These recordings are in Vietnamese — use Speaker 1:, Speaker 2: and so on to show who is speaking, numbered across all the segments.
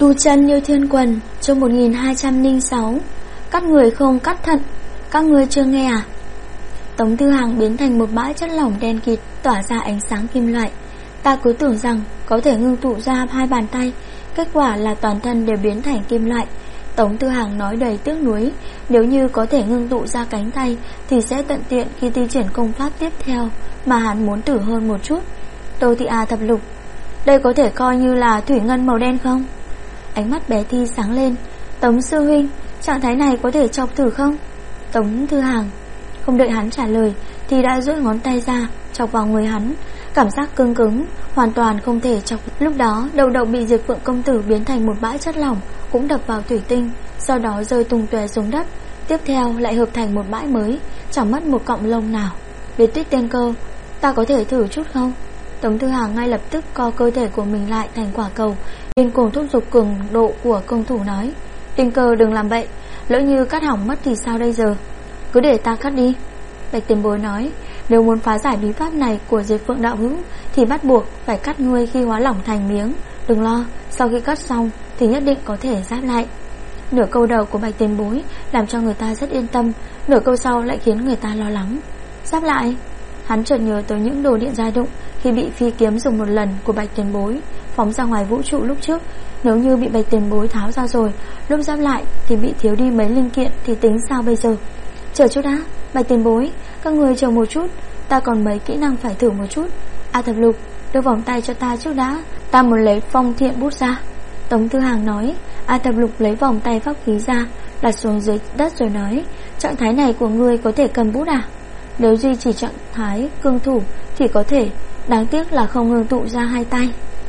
Speaker 1: Tu chân như thiên quần, chương 1206. Cắt người không cắt thận, các ngươi chưa nghe à? Tống Tư Hằng biến thành một bãi chất lỏng đen kịt, tỏa ra ánh sáng kim loại. Ta cứ tưởng rằng có thể ngưng tụ ra 2 bàn tay, kết quả là toàn thân đều biến thành kim loại. Tống Tư Hằng nói đầy tiếc nuối, nếu như có thể ngưng tụ ra cánh tay thì sẽ tận tiện khi thi triển công pháp tiếp theo mà hắn muốn thử hơn một chút. Tô Thị A thập lục, đây có thể coi như là thủy ngân màu đen không? Ánh mắt bé Thi sáng lên. Tống sư huynh, trạng thái này có thể chọc thử không? Tống Tư Hằng không đợi hắn trả lời thì đã duỗi ngón tay ra chọc vào người hắn. Cảm giác cứng cứng, hoàn toàn không thể chọc. Lúc đó đầu đậu bị Diệp Phượng công tử biến thành một bãi chất lỏng cũng đập vào thủy tinh, sau đó rơi tung tóe xuống đất. Tiếp theo lại hợp thành một bãi mới, chẳng mất một cọng lông nào. Biệt Tuyết Tiên Cơ, ta có thể thử chút không? Tống Tư Hằng ngay lập tức co cơ thể của mình lại thành quả cầu, điên cuồng thúc giục cường độ của công thủ nói: Tiên Cơ đừng làm vậy, lỡ như cắt hỏng mất thì sao bây giờ? Cứ để ta cắt đi. Bạch Tiền Bối nói: nếu muốn phá giải bí pháp này của Diệp Phượng đạo hữu thì bắt buộc phải cắt ngươi khi hóa lỏng thành miếng. Đừng lo, sau khi cắt xong thì nhất định có thể giáp lại. Nửa câu đầu của Bạch Tiền Bối làm cho người ta rất yên tâm, nửa câu sau lại khiến người ta lo lắng. Giáp lại? Hắn chợt nhớ tới những đồ điện gia dụng khi bị phi kiếm dùng một lần của Bạch Tiền Bối phóng ra ngoài vũ trụ lúc trước. Nếu như bị Bạch Tiền Bối tháo ra rồi, lúc giáp lại thì bị thiếu đi mấy linh kiện thì tính sao bây giờ? Chờ chút đã, Bạch Tiền Bối, các người chờ một chút, ta còn mấy kỹ năng phải thử một chút. A Thập Lục, đưa vòng tay cho ta trước đã, ta muốn lấy phong thiện bút ra. Tống Tư Hằng nói. A Thập Lục lấy vòng tay pháp khí ra, đặt xuống dưới đất rồi nói: trạng thái này của ngươi có thể cầm bút à? Nếu duy trì trạng thái cương thủ thì có thể, đáng tiếc là không ngưng tụ ra 2 tay.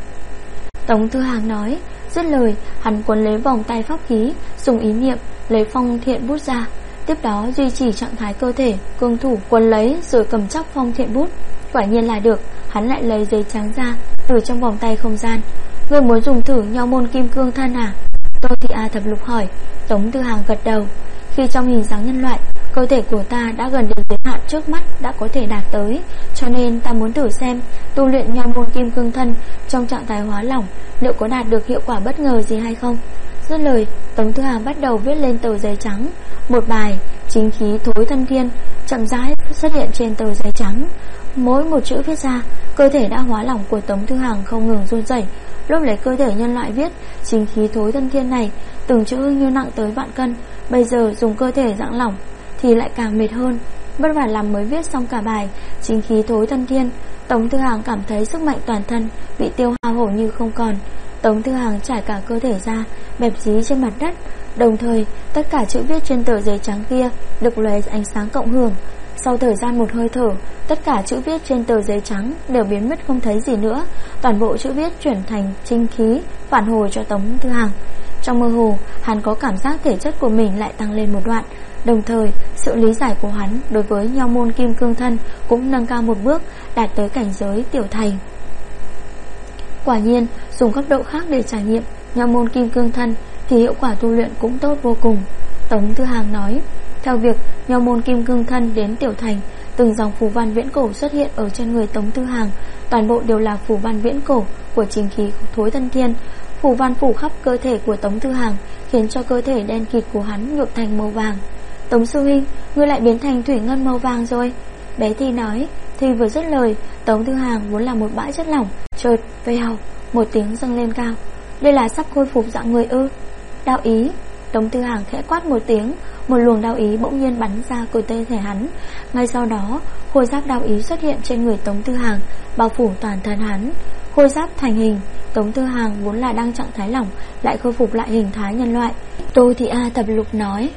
Speaker 1: Tống Tư Hằng nói. Dứt lời, hắn cuốn lấy vòng tay pháp khí, dùng ý niệm lấy phong thiện bút ra. Tiếp đó duy trì trạng thái cơ thể cương thủ, cuốn lấy rồi cầm chắc phong thiện bút. Quả nhiên là được. Hắn lại lấy giấy trắng ra từ trong vòng tay không gian. Ngươi muốn dùng thử Nho môn kim cương thân à? Tô Thị A Thập Lục hỏi. Tống Tư Hằng gật đầu. Khi trong hình dáng nhân loại, cơ thể của ta đã gần đến giới hạn trước mắt đã có thể đạt tới, cho nên ta muốn thử xem tu luyện Nho môn kim cương thân trong trạng thái hóa lỏng liệu có đạt được hiệu quả bất ngờ gì hay không. Dứt lời, Tống Tư Hằng bắt đầu viết lên tờ giấy trắng một bài chính khí thối thân thiên, chậm rãi xuất hiện trên tờ giấy trắng. Mỗi một chữ viết ra, cơ thể đã hóa lỏng của Tống Tư Hằng không ngừng run rẩy. Lúc lấy cơ thể nhân loại viết chính khí thối thân thiên này, từng chữ như nặng tới vạn cân. Bây giờ dùng cơ thể dạng lỏng thì lại càng mệt hơn. Vất vả lắm mới viết xong cả bài chính khí thối thân thiên. Tống Tư Hằng cảm thấy sức mạnh toàn thân bị tiêu hao hầu như không còn. Tống Tư Hằng trải cả cơ thể ra, bẹp dí trên mặt đất. Đồng thời tất cả chữ viết trên tờ giấy trắng kia được lóe ánh sáng cộng hưởng. Sau thời gian một hơi thở, tất cả chữ viết trên tờ giấy trắng đều biến mất không thấy gì nữa. Toàn bộ chữ viết chuyển thành chính khí, phản hồi cho Tống Tư Hằng. Trong mơ hồ, hắn có cảm giác thể chất của mình lại tăng lên một đoạn. Đồng thời, sự lý giải của hắn đối với Nho môn kim cương thân cũng nâng cao một bước, đạt tới cảnh giới tiểu thành. Quả nhiên, dùng góc độ khác để trải nghiệm Nho môn kim cương thân thì hiệu quả tu luyện cũng tốt vô cùng. Tống Tư Hằng nói. Theo việc Nho môn kim cương thân đến tiểu thành, từng dòng phù văn viễn cổ xuất hiện ở trên người Tống Tư Hằng. Toàn bộ đều là phù văn viễn cổ của chính khí thối thân thiên. Phù văn phủ khắp cơ thể của Tống Tư Hằng, khiến cho cơ thể đen kịt của hắn nhuộm thành màu vàng. Tống sư huynh, ngươi lại biến thành thủy ngân màu vàng rồi. Bé Thi nói. Thi vừa dứt lời, Tống Tư Hằng vốn là một bãi chất lỏng, chợt vèo một tiếng dâng lên cao. Đây là sắp khôi phục dạng người ư? Đạo ý. Tống Tư Hằng khẽ quát một tiếng, một luồng đạo ý bỗng nhiên bắn ra từ cơ thể hắn. Ngay sau đó, khôi giáp đạo ý xuất hiện trên người Tống Tư Hằng, bao phủ toàn thân hắn. Khôi giáp thành hình, Tống Tư Hằng vốn là đang trạng thái lỏng lại khôi phục lại hình thái nhân loại. Tô Thị A Thập Lục nói.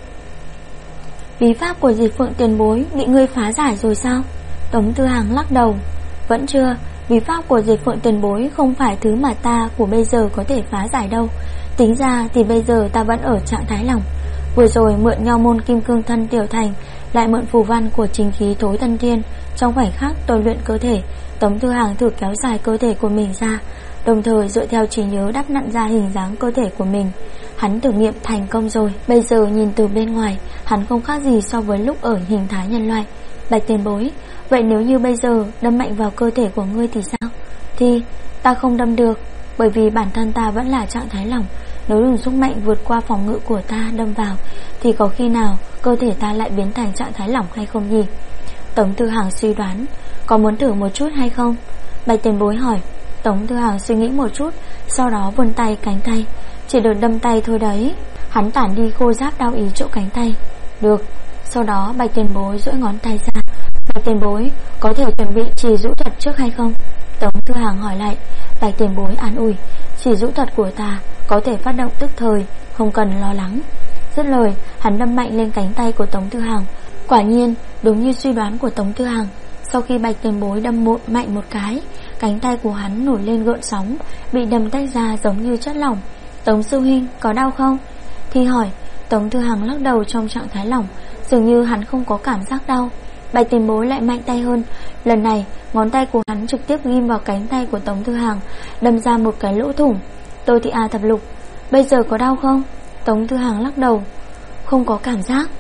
Speaker 1: Bí pháp của Diệp Phượng tiền bối bị ngươi phá giải rồi sao? Tống Tư Hằng lắc đầu. Vẫn chưa, bí pháp của Diệp Phượng tiền bối không phải thứ mà ta của bây giờ có thể phá giải đâu. Tính ra thì bây giờ ta vẫn ở trạng thái lỏng. Vừa rồi mượn Nho môn kim cương thân tiểu thành, lại mượn phù văn của chính khí thối thân thiên. Trong khoảnh khắc tôi luyện cơ thể, Tống Tư Hằng thử kéo dài cơ thể của mình ra, đồng thời dựa theo trí nhớ đắp nặn ra hình dáng cơ thể của mình. Hắn thử nghiệm thành công rồi. Bây giờ nhìn từ bên ngoài, hắn không khác gì so với lúc ở hình thái nhân loại. Bạch tiền bối, vậy nếu như bây giờ đâm mạnh vào cơ thể của ngươi thì sao? Thì ta không đâm được, bởi vì bản thân ta vẫn là trạng thái lỏng. nếu luồng sức mạnh vượt qua phòng ngự của ta đâm vào thì có khi nào cơ thể ta lại biến thành trạng thái lỏng hay không nhỉ? Tống Tư Hằng suy đoán. Có muốn thử một chút hay không? Bạch tiền bối hỏi. Tống Tư Hằng suy nghĩ một chút, sau đó vươn tay cánh tay. Chỉ được đâm tay thôi đấy. Hắn tản đi khô giáp đau ý chỗ cánh tay. Được. Sau đó Bạch tiền bối duỗi ngón tay ra. Bạch tiền bối có thể chuẩn bị chỉ rũ thuật trước hay không? Tống Tư Hằng hỏi lại. Bạch tiền bối an ủi. Chỉ rũ thuật của ta có thể phát động tức thời, không cần lo lắng. Dứt lời, hắn đâm mạnh lên cánh tay của Tống Tư Hằng. Quả nhiên, đúng như suy đoán của Tống Tư Hằng, sau khi Bạch tiền bối đâm mạnh một cái, cánh tay của hắn nổi lên gợn sóng, bị đâm tách ra giống như chất lỏng. Tống sư huynh, có đau không? Thi hỏi. Tống Tư Hằng lắc đầu trong trạng thái lỏng, dường như hắn không có cảm giác đau. Bạch tiền bối lại mạnh tay hơn. Lần này, ngón tay của hắn trực tiếp ghim vào cánh tay của Tống Tư Hằng, đâm ra một cái lỗ thủng. Tô Thị A thập lục, bây giờ có đau không? Tống Tư Hằng lắc đầu. Không có cảm giác.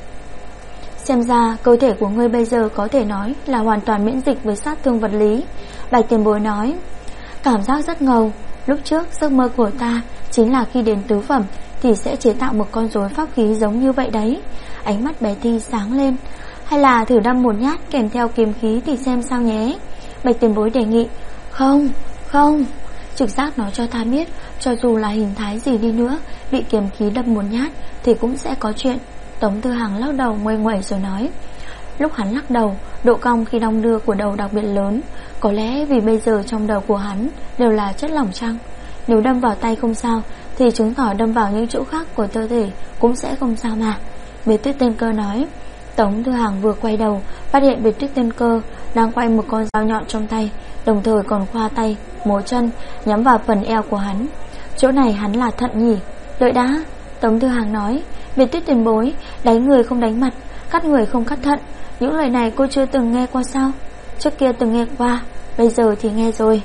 Speaker 1: Xem ra cơ thể của ngươi bây giờ có thể nói là hoàn toàn miễn dịch với sát thương vật lý. Bạch tiền bối nói. Cảm giác rất ngầu. Lúc trước giấc mơ của ta chính là khi đến tứ phẩm thì sẽ chế tạo một con rối pháp khí giống như vậy đấy. Ánh mắt bé Thi sáng lên. Hay là thử đâm một nhát kèm theo kiếm khí thì xem sao nhé. Bạch tiền bối đề nghị. Không, không. Trực giác nói cho ta biết, cho dù là hình thái gì đi nữa, bị kiếm khí đâm một nhát thì cũng sẽ có chuyện. Tống Tư Hằng lắc đầu nguây nguẩy rồi nói. Lúc hắn lắc đầu, độ cong khi đong đưa của đầu đặc biệt lớn. Có lẽ vì bây giờ trong đầu của hắn đều là chất lỏng chăng? Nếu đâm vào tay không sao thì chứng tỏ đâm vào những chỗ khác của cơ thể cũng sẽ không sao mà. Biệt Tuyết Tiên Cơ nói. Tống Tư Hằng vừa quay đầu, phát hiện Biệt Tuyết Tiên Cơ đang quay một con dao nhọn trong tay, đồng thời còn khoa tay, múa chân nhắm vào phần eo của hắn. Chỗ này hắn là thận nhỉ? Đợi đã. Tống Tư Hằng nói. Biệt Tuyết tiền bối, đánh người không đánh mặt, cắt người không cắt thận, những lời này cô chưa từng nghe qua sao? Trước kia từng nghe qua, bây giờ thì nghe rồi.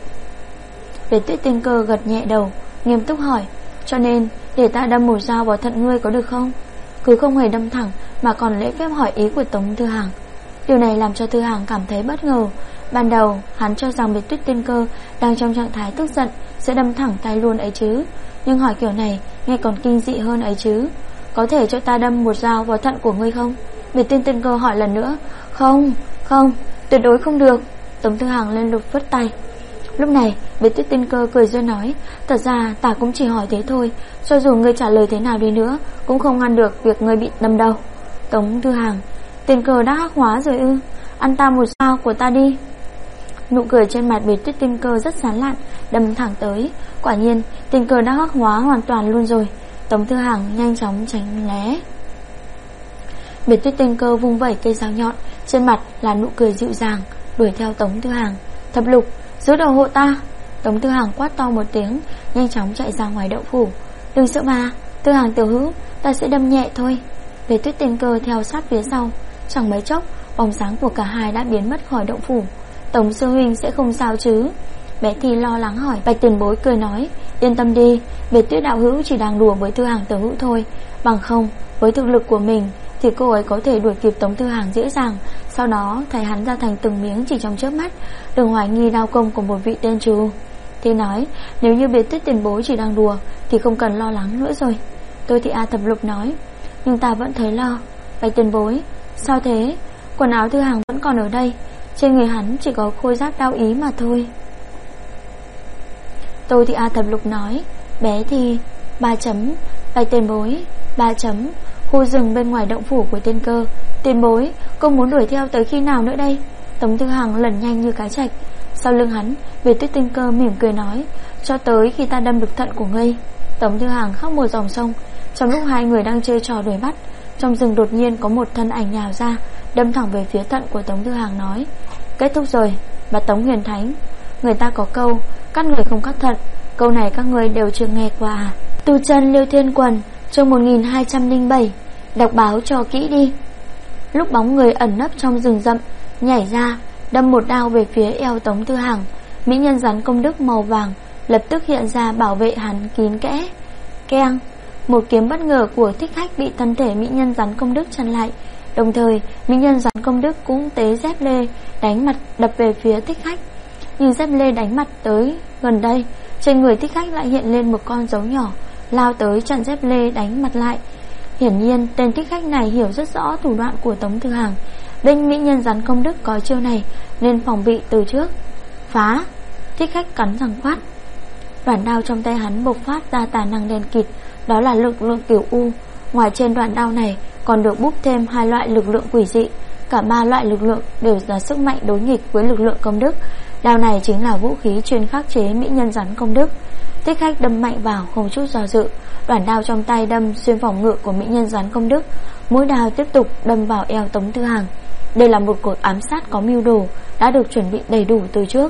Speaker 1: Biệt Tuyết Tiên Cơ gật nhẹ đầu, nghiêm túc hỏi. Cho nên để ta đâm một dao vào thận ngươi có được không? Cứ không hề đâm thẳng mà còn lễ phép hỏi ý của Tống Tư Hằng. Điều này làm cho Tư Hằng cảm thấy bất ngờ. Ban đầu hắn cho rằng Biệt Tuyết Tiên Cơ đang trong trạng thái tức giận sẽ đâm thẳng tay luôn ấy chứ, nhưng hỏi kiểu này nghe còn kinh dị hơn ấy chứ. Có thể cho ta đâm một dao vào thận của ngươi không? Biệt Tuyết Tiên Cơ hỏi lần nữa. Không, không, tuyệt đối không được. Tống Tư Hằng lên lục vứt tay. Lúc này Biệt Tuyết Tiên Cơ cười duyên nói. Thật ra ta cũng chỉ hỏi thế thôi, cho dù ngươi trả lời thế nào đi nữa cũng không ngăn được việc ngươi bị đâm đâu. Tống Tư Hằng. Tiên Cơ đã hắc hóa rồi ư? Ăn ta một dao của ta đi. Nụ cười trên mặt Biệt Tuyết Tiên Cơ rất sán lạn, đâm thẳng tới. Quả nhiên Tiên Cơ đã hắc hóa hoàn toàn luôn rồi. Tống Tư Hằng nhanh chóng tránh né. Biệt Tuyết Tiên Cơ vung vẩy cây dao nhọn, trên mặt là nụ cười dịu dàng, đuổi theo Tống Tư Hằng. Thập lục, giữ đầu hộ ta. Tống Tư Hằng quát to một tiếng, nhanh chóng chạy ra ngoài đậu phủ. Đừng sợ mà, Tư Hằng tiểu hữu, ta sẽ đâm nhẹ thôi. Biệt Tuyết Tiên Cơ theo sát phía sau. Chẳng mấy chốc, bóng sáng của cả hai đã biến mất khỏi đậu phủ. Tống sư huynh sẽ không sao chứ? Bé Thi lo lắng hỏi. Bạch tiền bối cười nói. Yên tâm đi, Biệt Tuyết đạo hữu chỉ đang đùa với Tư Hằng tiểu hữu thôi. Bằng không, với thực lực của mình thì cô ấy có thể đuổi kịp Tống Tư Hằng dễ dàng, sau đó thay hắn ra thành từng miếng chỉ trong chớp mắt. Đừng hoài nghi đao công của một vị tên trù. Thi nói. Nếu như Biệt Tuyết tiền bối chỉ đang đùa thì không cần lo lắng nữa rồi. Tôi Thị A thập lục nói. Nhưng ta vẫn thấy lo. Bạch tiền bối, sao thế? Quần áo Tư Hằng vẫn còn ở đây, trên người hắn chỉ có khôi giáp đao ý mà thôi. Tô Thị A thập lục nói. Bé Thi. 3 chấm. Bạch tiền bối. 3 chấm. Khu rừng bên ngoài động phủ của Tiên Cơ. Tiền bối, cô muốn đuổi theo tới khi nào nữa đây? Tống Tư Hằng lẩn nhanh như cái trạch. Sau lưng hắn, Biệt Tuyết Tiên Cơ mỉm cười nói. Cho tới khi ta đâm được thận của ngươi. Tống Tư Hằng khóc một dòng sông. Trong lúc hai người đang chơi trò đuổi bắt, trong rừng đột nhiên có một thân ảnh nhào ra, đâm thẳng về phía thận của Tống Tư Hằng nói. Kết thúc rồi, bà Tống Huyền Thánh. Người ta có câu cắt người không cắt thận, câu này các người đều chưa nghe qua à? Tu chân Liêu Thiên Quần, chương 1207. Đọc báo cho kỹ đi. Lúc bóng người ẩn nấp trong rừng rậm nhảy ra, đâm một đao về phía eo Tống Tư Hằng. Mỹ nhân rắn công đức màu vàng lập tức hiện ra bảo vệ hắn kín kẽ. Keng, một kiếm bất ngờ của Thích Khách bị thân thể mỹ nhân rắn công đức chặn lại. Đồng thời mỹ nhân rắn công đức cũng tế dép lê đánh mặt đập về phía Thích Khách. Nhưng dép lê đánh mặt tới gần đây, trên người Thích Khách lại hiện lên một con dấu nhỏ, lao tới chặn dép lê đánh mặt lại. Hiển nhiên tên thích khách này hiểu rất rõ thủ đoạn của Tống Tư Hàng. Bên mỹ nhân rắn công đức có chiêu này nên phòng bị từ trước. Phá! Thích khách cắn răng quát. Đoạn đao trong tay hắn bộc phát ra tài năng đen kịt, đó là lực lượng kiểu U. Ngoài trên đoạn đao này còn được búp thêm 2 loại lực lượng quỷ dị. Cả 3 loại lực lượng đều là sức mạnh đối nghịch với lực lượng công đức. Đao này chính là vũ khí chuyên khắc chế mỹ nhân rắn công đức. Thích khách đâm mạnh vào không chút do dự. Đoạn đao trong tay đâm xuyên phòng ngự của mỹ nhân rắn công đức. Mũi đao tiếp tục đâm vào eo Tống Tư Hàng. Đây là một cuộc ám sát có mưu đồ, đã được chuẩn bị đầy đủ từ trước.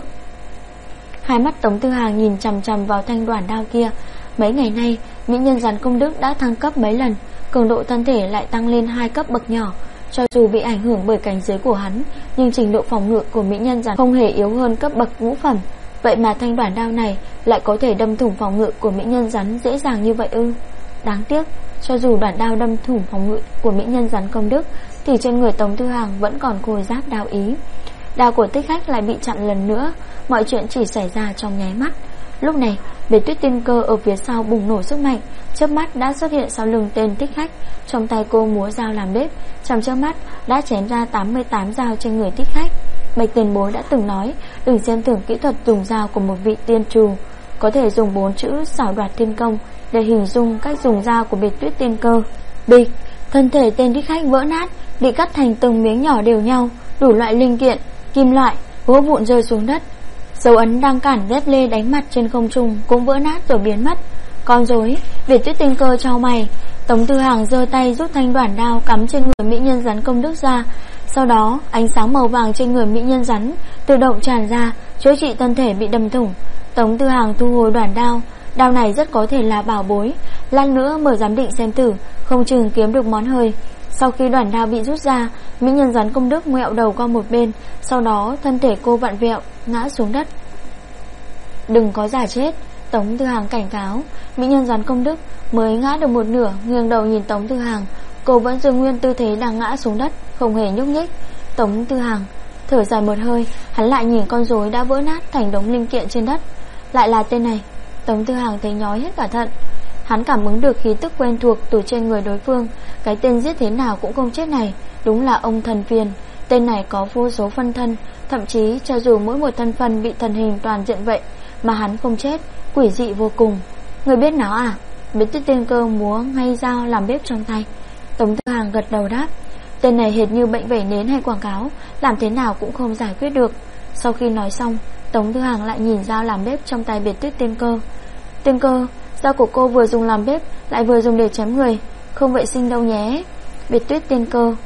Speaker 1: Hai mắt Tống Tư Hàng nhìn chằm chằm vào thanh đoạn đao kia. Mấy ngày nay mỹ nhân rắn công đức đã thăng cấp mấy lần, cường độ thân thể lại tăng lên 2 cấp bậc nhỏ. Cho dù bị ảnh hưởng bởi cảnh giới của hắn, nhưng trình độ phòng ngự của mỹ nhân rắn không hề yếu hơn cấp bậc ngũ phẩm. Vậy mà thanh đoạn đao này lại có thể đâm thủng phòng ngự của mỹ nhân rắn dễ dàng như vậy ư? Đáng tiếc, cho dù đoạn đao đâm thủng phòng ngự của mỹ nhân rắn công đức thì trên người Tống Tư Hàng vẫn còn khôi giáp đao ý. Đao của thích khách lại bị chặn lần nữa. Mọi chuyện chỉ xảy ra trong nháy mắt. Lúc này Biệt Tuyết Tiên Cơ ở phía sau bùng nổ sức mạnh, chớp mắt đã xuất hiện sau lưng tên thích khách. Trong tay cô múa dao làm bếp, trong chớp mắt đã chém ra 88 dao trên người thích khách. Bạch tiền bối đã từng nói, đừng xem thường kỹ thuật dùng dao của một vị tiên trù. Có thể dùng 4 chữ xảo đoạt thiên công để hình dung cách dùng dao của Biệt Tuyết Tiên Cơ. Bịch, thân thể tên thích khách vỡ nát, bị cắt thành từng miếng nhỏ đều nhau. Đủ loại linh kiện, kim loại, gỗ vụn rơi xuống đất. Dấu ấn đang cản dép lê đánh mặt trên không trung cũng vỡ nát rồi biến mất. Con rối, Biệt Tuyết Tiên Cơ chau mày. Tống Tư Hàng giơ tay rút thanh đoạn đao cắm trên người mỹ nhân rắn công đức ra. Sau đó ánh sáng màu vàng trên người mỹ nhân rắn tự động tràn ra, chữa trị thân thể bị đâm thủng. Tống Tư Hàng thu hồi đoạn đao. Đao này rất có thể là bảo bối, lát nữa mời giám định xem thử, không chừng kiếm được món hời. Sau khi đoạn đao bị rút ra, mỹ nhân rắn công đức ngoẹo đầu qua một bên, sau đó thân thể cô vặn vẹo ngã xuống đất. Đừng có giả chết, Tống Tư Hàng cảnh cáo. Mỹ nhân rắn công đức mới ngã được một nửa, nghiêng đầu nhìn Tống Tư Hàng. Cô vẫn giữ nguyên tư thế đang ngã xuống đất, không hề nhúc nhích. Tống Tư Hàng thở dài một hơi, hắn lại nhìn con rối đã vỡ nát thành đống linh kiện trên đất. Lại là tên này. Tống Tư Hàng thấy nhói hết cả thận. Hắn cảm ứng được khí tức quen thuộc từ trên người đối phương. Cái tên giết thế nào cũng không chết này đúng là ông thần phiền. Tên này có vô số phân thân, thậm chí cho dù mỗi một thân phân bị thần hình toàn diện vậy mà hắn không chết, quỷ dị vô cùng. Người biết nó à? Biệt Tuyết Tiên Cơ múa ngay dao làm bếp trong tay. Tống Tư Hàng gật đầu đáp. Tên này hệt như bệnh vẩy nến hay quảng cáo, làm thế nào cũng không giải quyết được. Sau khi nói xong, Tống Tư Hàng lại nhìn dao làm bếp trong tay Biệt Tuyết Tiên Cơ. Tiên Cơ, dao của cô vừa dùng làm bếp lại vừa dùng để chém người, không vệ sinh đâu nhé. Biệt Tuyết Tiên Cơ: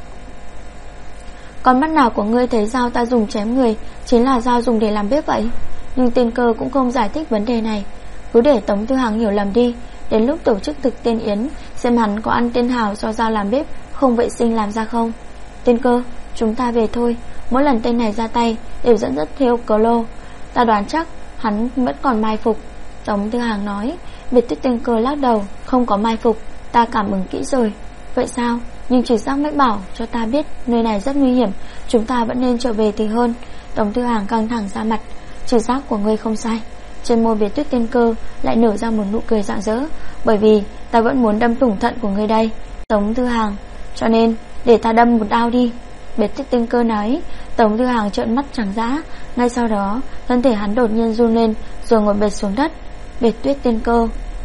Speaker 1: Con mắt nào của ngươi thấy dao ta dùng chém người chính là dao dùng để làm bếp vậy? Nhưng Tiên Cơ cũng không giải thích vấn đề này, cứ để Tống Tư Hàng hiểu lầm đi. Đến lúc tổ chức thực tiên yến, xem hắn có ăn tiên hào do dao làm bếp không vệ sinh làm ra không. Tiên Cơ, chúng ta về thôi. Mỗi lần tên này ra tay đều dẫn dắt theo cờ lô, ta đoán chắc hắn vẫn còn mai phục. Tống Tư Hàng nói. Biệt Tuyết Tiên Cơ lắc đầu. Không có mai phục, ta cảm ứng kỹ rồi. Vậy sao? Nhưng chỉ giác mách bảo cho ta biết nơi này rất nguy hiểm, chúng ta vẫn nên trở về thì hơn. Tống Tư Hàng căng thẳng ra mặt. Chỉ giác của ngươi không sai. Trên môi Biệt Tuyết Tiên Cơ lại nở ra một nụ cười rạng rỡ. Bởi vì ta vẫn muốn đâm thủng thận của ngươi đây, Tống Tư Hàng. Cho nên để ta đâm một đao đi, Biệt Tuyết Tiên Cơ nói. Tống Tư Hàng trợn mắt trắng dã. Ngay sau đó thân thể hắn đột nhiên run lên rồi ngồi bệt xuống đất. Biệt Tuyết Tiên Cơ: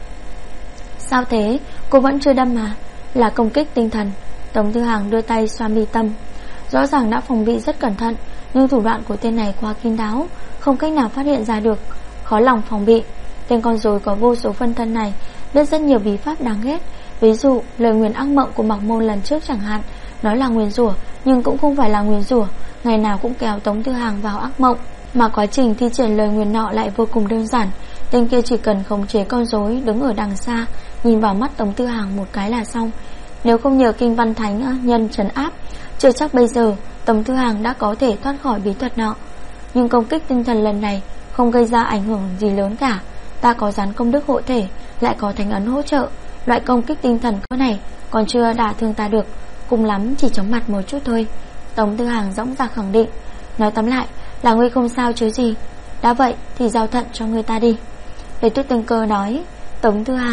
Speaker 1: Sao thế? Cô vẫn chưa đâm mà. Là công kích tinh thần. Tống Tư Hàng đưa tay xoa mi tâm. Rõ ràng đã phòng bị rất cẩn thận, nhưng thủ đoạn của tên này quá kín đáo, không cách nào phát hiện ra được, khó lòng phòng bị. Tên con rối có vô số phân thân này biết rất nhiều bí pháp đáng ghét. Ví dụ lời nguyền ác mộng của Mạc Môn lần trước chẳng hạn, nói là nguyền rủa nhưng cũng không phải là nguyền rủa, ngày nào cũng kéo Tống Tư Hàng vào ác mộng. Mà quá trình thi triển lời nguyền nọ lại vô cùng đơn giản. Tên kia chỉ cần khống chế con rối đứng ở đằng xa, nhìn vào mắt Tống Tư Hàng một cái là xong. Nếu không nhờ kinh văn thánh nhân trấn áp, chưa chắc bây giờ Tống Tư Hàng đã có thể thoát khỏi bí thuật nọ. Nhưng công kích tinh thần lần này không gây ra ảnh hưởng gì lớn cả. Ta có rắn công đức hộ thể, lại có thánh ấn hỗ trợ. Loại công kích tinh thần cỡ này còn chưa đả thương ta được, cùng lắm chỉ chóng mặt một chút thôi. Tống Tư Hàng dõng dạc khẳng định. Nói tóm lại là ngươi không sao chứ gì. Đã vậy thì giao thận cho người ta đi, Biệt Tuyết Tiên Cơ nói. Tống Tư Hàng: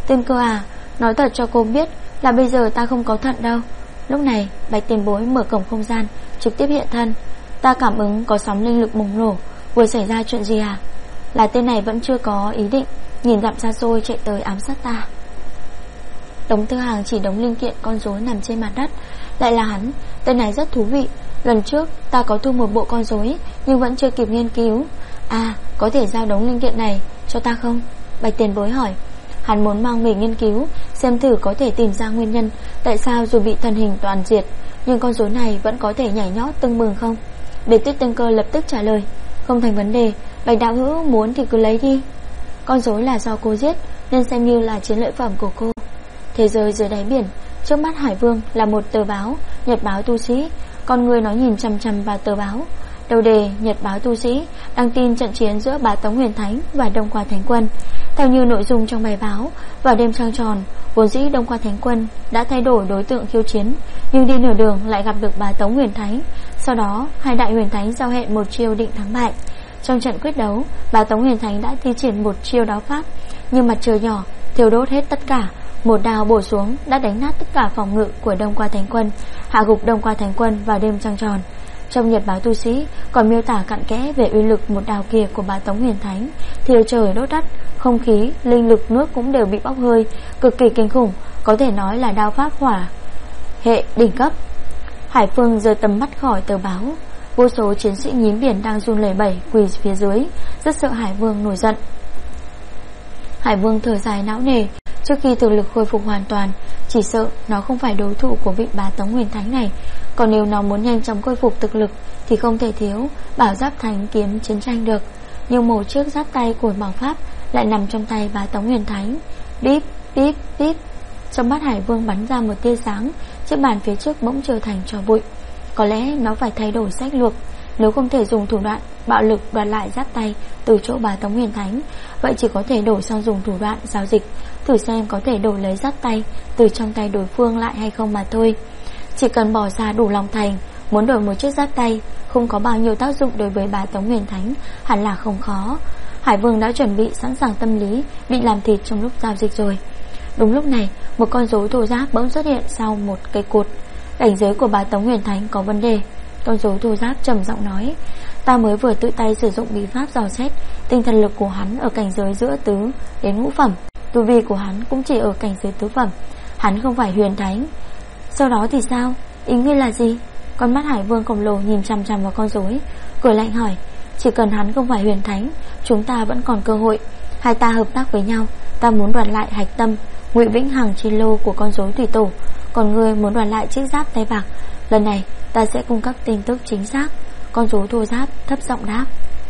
Speaker 1: Tiên Cơ à, nói thật cho cô biết là bây giờ ta không có thận đâu. Lúc này Bạch tiền bối mở cổng không gian, trực tiếp hiện thân. Ta cảm ứng có sóng linh lực bùng nổ. Vừa xảy ra chuyện gì à? Là tên này vẫn chưa có ý định nhìn dặm xa xôi chạy tới ám sát ta. Tống Tư Hàng chỉ đống linh kiện con rối nằm trên mặt đất. Lại là hắn, tên này rất thú vị. Lần trước ta có thu một bộ con rối nhưng vẫn chưa kịp nghiên cứu. À, có thể giao đống linh kiện này cho ta không? Bạch tiền bối hỏi. Hắn muốn mang về nghiên cứu, xem thử có thể tìm ra nguyên nhân tại sao dù bị thần hình toàn diệt nhưng con rối này vẫn có thể nhảy nhót tưng bừng không? Đế Tuyết Tiên Cơ lập tức trả lời. Không thành vấn đề, Bạch đạo hữu muốn thì cứ lấy đi. Con rối là do cô giết nên xem như là chiến lợi phẩm của cô. Thế giới dưới đáy biển, trước mắt Hải Vương là một tờ báo, nhật báo tu sĩ. Con người nó nhìn chằm chằm vào tờ báo. Đầu đề nhật báo tu sĩ đăng tin trận chiến giữa Bá Tống Huyền Thánh và Đông Qua Thánh Quân. Theo như nội dung trong bài báo, vào đêm trăng tròn, vốn dĩ Đông Qua Thánh Quân đã thay đổi đối tượng khiêu chiến, nhưng đi nửa đường lại gặp được Bá Tống Huyền Thánh. Sau đó hai đại huyền thánh giao hẹn một chiêu định thắng bại. Trong trận quyết đấu, Bá Tống Huyền Thánh đã thi triển một chiêu đáo pháp, nhưng mặt trời nhỏ thiêu đốt hết tất cả. Một đao bổ xuống đã đánh nát tất cả phòng ngự của Đông Qua Thánh Quân, hạ gục Đông Qua Thánh Quân vào đêm trăng tròn. Trong nhật báo tu sĩ còn miêu tả cặn kẽ về uy lực một đao kia của Bá Tống Huyền Thánh. Thiêu trời đốt đất, không khí, linh lực, nước cũng đều bị bốc hơi, cực kỳ kinh khủng, có thể nói là đao pháp hỏa hệ đỉnh cấp. Hải Phương giơ tầm mắt khỏi tờ báo. Vô số chiến sĩ nhím biển đang run lẩy bẩy quỳ phía dưới, rất sợ Hải Vương nổi giận. Hải Vương thở dài não nề. Trước khi thực lực khôi phục hoàn toàn, chỉ sợ nó không phải đối thủ của vị Bá Tống Huyền Thánh này. Còn nếu nó muốn nhanh chóng khôi phục thực lực thì không thể thiếu bảo giáp thánh kiếm chiến tranh được. Nhưng mổ trước giáp tay của bảo pháp lại nằm trong tay Bá Tống Huyền Thánh. Bíp bíp bíp. Trong mắt Hải Vương bắn ra một tia sáng. Chiếc bàn phía trước bỗng trở thành tro bụi. Có lẽ nó phải thay đổi sách lược. Nếu không thể dùng thủ đoạn bạo lực đoạt lại giáp tay từ chỗ Bá Tống Huyền Thánh, vậy chỉ có thể đổi sang dùng thủ đoạn giao dịch, thử xem có thể đổi lấy giáp tay từ trong tay đối phương lại hay không mà thôi. Chỉ cần bỏ ra đủ lòng thành, muốn đổi một chiếc giáp tay không có bao nhiêu tác dụng đối với Bá Tống Huyền Thánh hẳn là không khó. Hải Vương đã chuẩn bị sẵn sàng tâm lý bị làm thịt trong lúc giao dịch rồi. Đúng lúc này, một con rối thô giáp bỗng xuất hiện sau một cây cột. Cảnh giới của Bá Tống Huyền Thánh có vấn đề. Con rối thô giáp trầm giọng nói. Ta mới vừa tự tay sử dụng bí pháp dò xét, tinh thần lực của hắn ở cảnh giới giữa tứ đến ngũ phẩm, tu vi của hắn cũng chỉ ở cảnh giới tứ phẩm. Hắn không phải huyền thánh. Sau đó thì sao? Ý ngươi là gì? Con mắt Hải Vương khổng lồ nhìn chằm chằm vào con rối, cười lạnh hỏi. Chỉ cần hắn không phải huyền thánh, chúng ta vẫn còn cơ hội. Hai ta hợp tác với nhau. Ta muốn đoạt lại hạch tâm Ngụy Vĩnh Hằng chi lô của con rối thủy tổ, còn ngươi muốn đoạt lại chiếc giáp tay bạc. Lần này ta sẽ cung cấp tin tức chính xác. Con rối thô giáp thấp giọng đáp.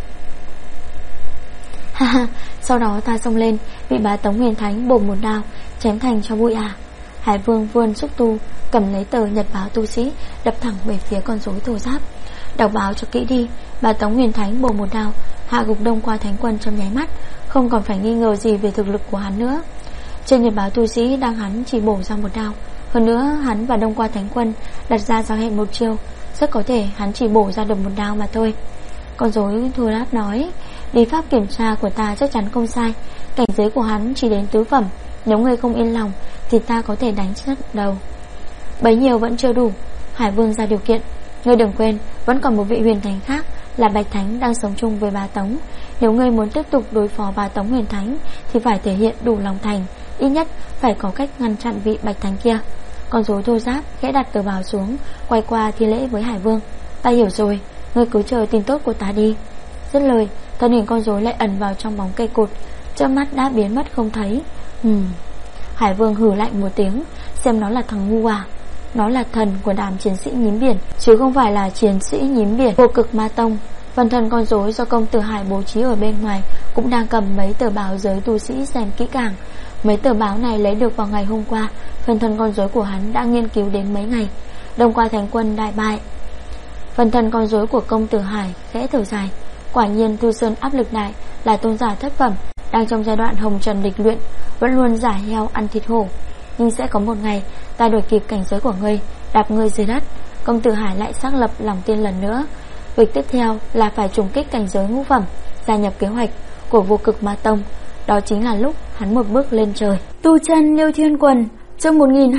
Speaker 1: Ha. Sau đó ta xông lên, bị Bá Tống Huyền Thánh bổ một đao chém thành cho bụi à? Hải Vương vươn xúc tu, cầm lấy tờ nhật báo tu sĩ, đập thẳng về phía con rối thô giáp. Đọc báo cho kỹ đi. Bá Tống Huyền Thánh bổ một đao hạ gục Đông Qua Thánh Quân trong nháy mắt, không còn phải nghi ngờ gì về thực lực của hắn nữa. Trên nhật báo tu sĩ đang hắn chỉ bổ ra một đao. Hơn nữa hắn và Đông Qua Thánh Quân đặt ra giao hẹn một chiêu, rất có thể hắn chỉ bổ ra được một đao mà thôi. Con rối thô giáp nói. Lý pháp kiểm tra của ta chắc chắn không sai. Cảnh giới của hắn chỉ đến tứ phẩm. Nếu ngươi không yên lòng thì ta có thể đánh chết đầu. Bấy nhiêu vẫn chưa đủ. Hải Vương ra điều kiện. Ngươi đừng quên, vẫn còn một vị huyền thánh khác là Bạch Thánh đang sống chung với Bá Tống. Nếu ngươi muốn tiếp tục đối phó Bá Tống Huyền Thánh thì phải thể hiện đủ lòng thành, ít nhất phải có cách ngăn chặn vị Bạch Thánh kia. Con rối thô giáp khẽ đặt tờ báo xuống, quay qua thi lễ với Hải Vương. Ta hiểu rồi, ngươi cứ chờ tin tốt của ta đi. Dứt lời, thân hình con rối lại ẩn vào trong bóng cây cột, chớp mắt đã biến mất không thấy. Hải Vương hừ lạnh một tiếng. Xem nó là thằng ngu à? Nó là thần của đám chiến sĩ nhím biển, chứ không phải là chiến sĩ nhím biển Vô Cực Ma Tông. Phần thân con rối do công tử Hải bố trí ở bên ngoài cũng đang cầm mấy tờ báo giới tu sĩ xem kỹ càng. Mấy tờ báo này lấy được vào ngày hôm qua. Phần thân con rối của hắn đã nghiên cứu đến mấy ngày. Đông Qua Thánh Quân đại bại. Phần thân con rối của công tử Hải khẽ thở dài. Quả nhiên Thu Sơn áp lực đại là tôn giả thất phẩm, đang trong giai đoạn hồng trần địch luyện, vẫn luôn giả heo ăn thịt hổ. Nhưng sẽ có một ngày ta đuổi kịp cảnh giới của ngươi, đạp ngươi dưới đất. Công tử Hải lại xác lập lòng tin lần nữa. Việc tiếp theo là phải trùng kích cảnh giới ngũ phẩm, gia nhập kế hoạch của Vô Cực Ma Tông. đó chính là lúc hắn một bước lên trời. Tu chân Liêu Thiên Quần, chương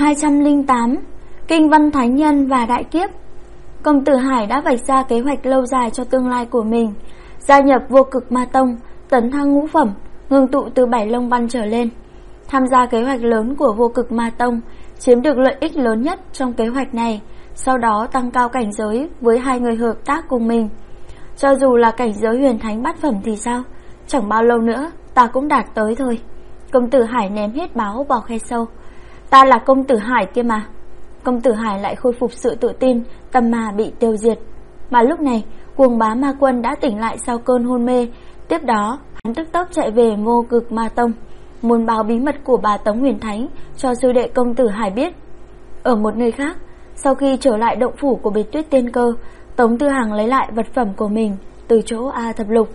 Speaker 1: 1208, Kinh văn thánh nhân và đại kiếp. Công tử Hải đã vạch ra kế hoạch lâu dài cho tương lai của mình, gia nhập Vô Cực Ma Tông, tấn thăng ngũ phẩm, ngưng tụ từ 7 lông văn trở lên, tham gia kế hoạch lớn của Vô Cực Ma Tông, chiếm được lợi ích lớn nhất trong kế hoạch này, sau đó tăng cao cảnh giới với 2 người hợp tác cùng mình. Cho dù là cảnh giới huyền thánh bát phẩm thì sao, chẳng bao lâu nữa ta cũng đạt tới thôi. Công tử Hải ném hết báo vào khe sâu. Ta là công tử Hải kia mà. Công tử Hải lại khôi phục sự tự tin, tâm ma bị tiêu diệt. Mà lúc này, Cuồng Bá Ma Quân đã tỉnh lại sau cơn hôn mê. Tiếp đó, hắn tức tốc chạy về Vô Cực Ma Tông, muốn báo bí mật của bà Tống Huyền Thánh cho sư đệ công tử Hải biết. Ở một nơi khác, sau khi trở lại động phủ của Biệt Tuyết Tiên Cơ, Tống Tư Hằng lấy lại vật phẩm của mình từ chỗ A Thập Lục.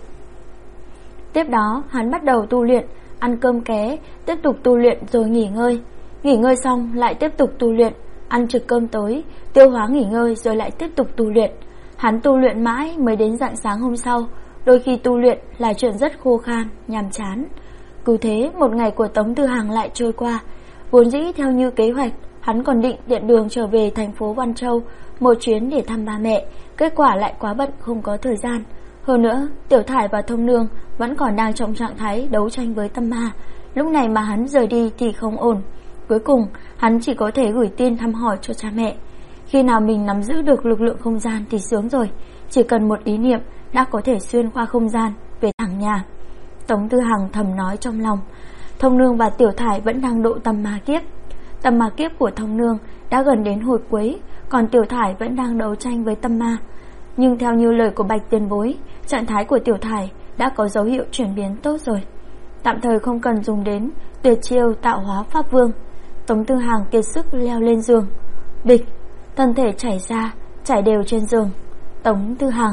Speaker 1: Tiếp đó, hắn bắt đầu tu luyện, ăn cơm ké, tiếp tục tu luyện rồi nghỉ ngơi. Nghỉ ngơi xong lại tiếp tục tu luyện, ăn trực cơm tối, tiêu hóa nghỉ ngơi rồi lại tiếp tục tu luyện. Hắn tu luyện mãi mới đến rạng sáng hôm sau, đôi khi tu luyện là chuyện rất khô khan, nhàm chán. Cứ thế một ngày của Tống Tư Hằng lại trôi qua. Vốn dĩ theo như kế hoạch, hắn còn định tiện đường trở về thành phố Văn Châu một chuyến để thăm ba mẹ, kết quả lại quá bận không có thời gian. Hơn nữa, Tiểu Thải và Thông Nương vẫn còn đang trong trạng thái đấu tranh với tâm ma, lúc này mà hắn rời đi thì không ổn. Cuối cùng, hắn chỉ có thể gửi tin thăm hỏi cho cha mẹ. Khi nào mình nắm giữ được lực lượng không gian thì sướng rồi, chỉ cần một ý niệm đã có thể xuyên qua không gian về thẳng nhà. Tống Tư Hằng thầm nói trong lòng. Thông Nương và Tiểu Thải vẫn đang độ tâm ma kiếp. Tâm ma kiếp của Thông Nương đã gần đến hồi cuối, còn Tiểu Thải vẫn đang đấu tranh với tâm ma. Nhưng theo như lời của Bạch Tiền Bối, trạng thái của Tiểu Thải đã có dấu hiệu chuyển biến tốt rồi, tạm thời không cần dùng đến tuyệt chiêu tạo hóa pháp vương. Tống Tư Hằng kiệt sức leo lên giường. Bịch, thân thể chảy ra, chảy đều trên giường. Tống Tư Hằng,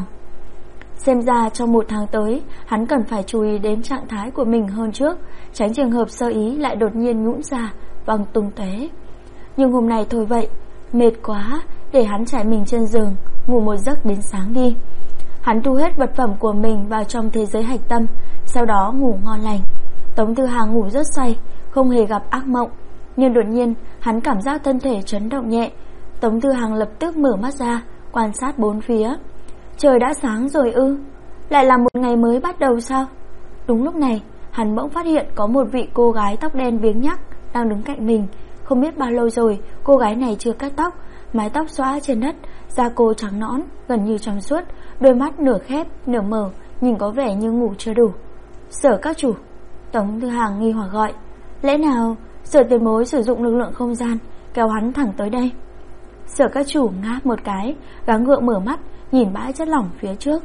Speaker 1: xem ra trong 1 tháng tới, hắn cần phải chú ý đến trạng thái của mình hơn trước, tránh trường hợp sơ ý lại đột nhiên nhũn ra, văng tung tóe. Nhưng hôm nay thôi vậy, mệt quá, để hắn trải mình trên giường, ngủ một giấc đến sáng đi. Hắn thu hết vật phẩm của mình vào trong thế giới hạch tâm, sau đó ngủ ngon lành. Tống Tư Hằng ngủ rất say, không hề gặp ác mộng. Nhưng đột nhiên, hắn cảm giác thân thể chấn động nhẹ. Tống Tư Hằng lập tức mở mắt ra, quan sát bốn phía. Trời đã sáng rồi ư? Lại là một ngày mới bắt đầu sao? Đúng lúc này, hắn bỗng phát hiện có một vị cô gái tóc đen biếng nhác đang đứng cạnh mình. Không biết bao lâu rồi, cô gái này chưa cắt tóc, mái tóc xõa trên đất, da cô trắng nõn, gần như trong suốt, đôi mắt nửa khép, nửa mở, nhìn có vẻ như ngủ chưa đủ. Sở các chủ. Tống Tư Hằng nghi hoặc gọi. Lẽ nào Sở Tiền Bối sử dụng lực lượng không gian kéo hắn thẳng tới đây? Sở các chủ ngáp một cái, gắng gượng mở mắt, nhìn bãi chất lỏng phía trước.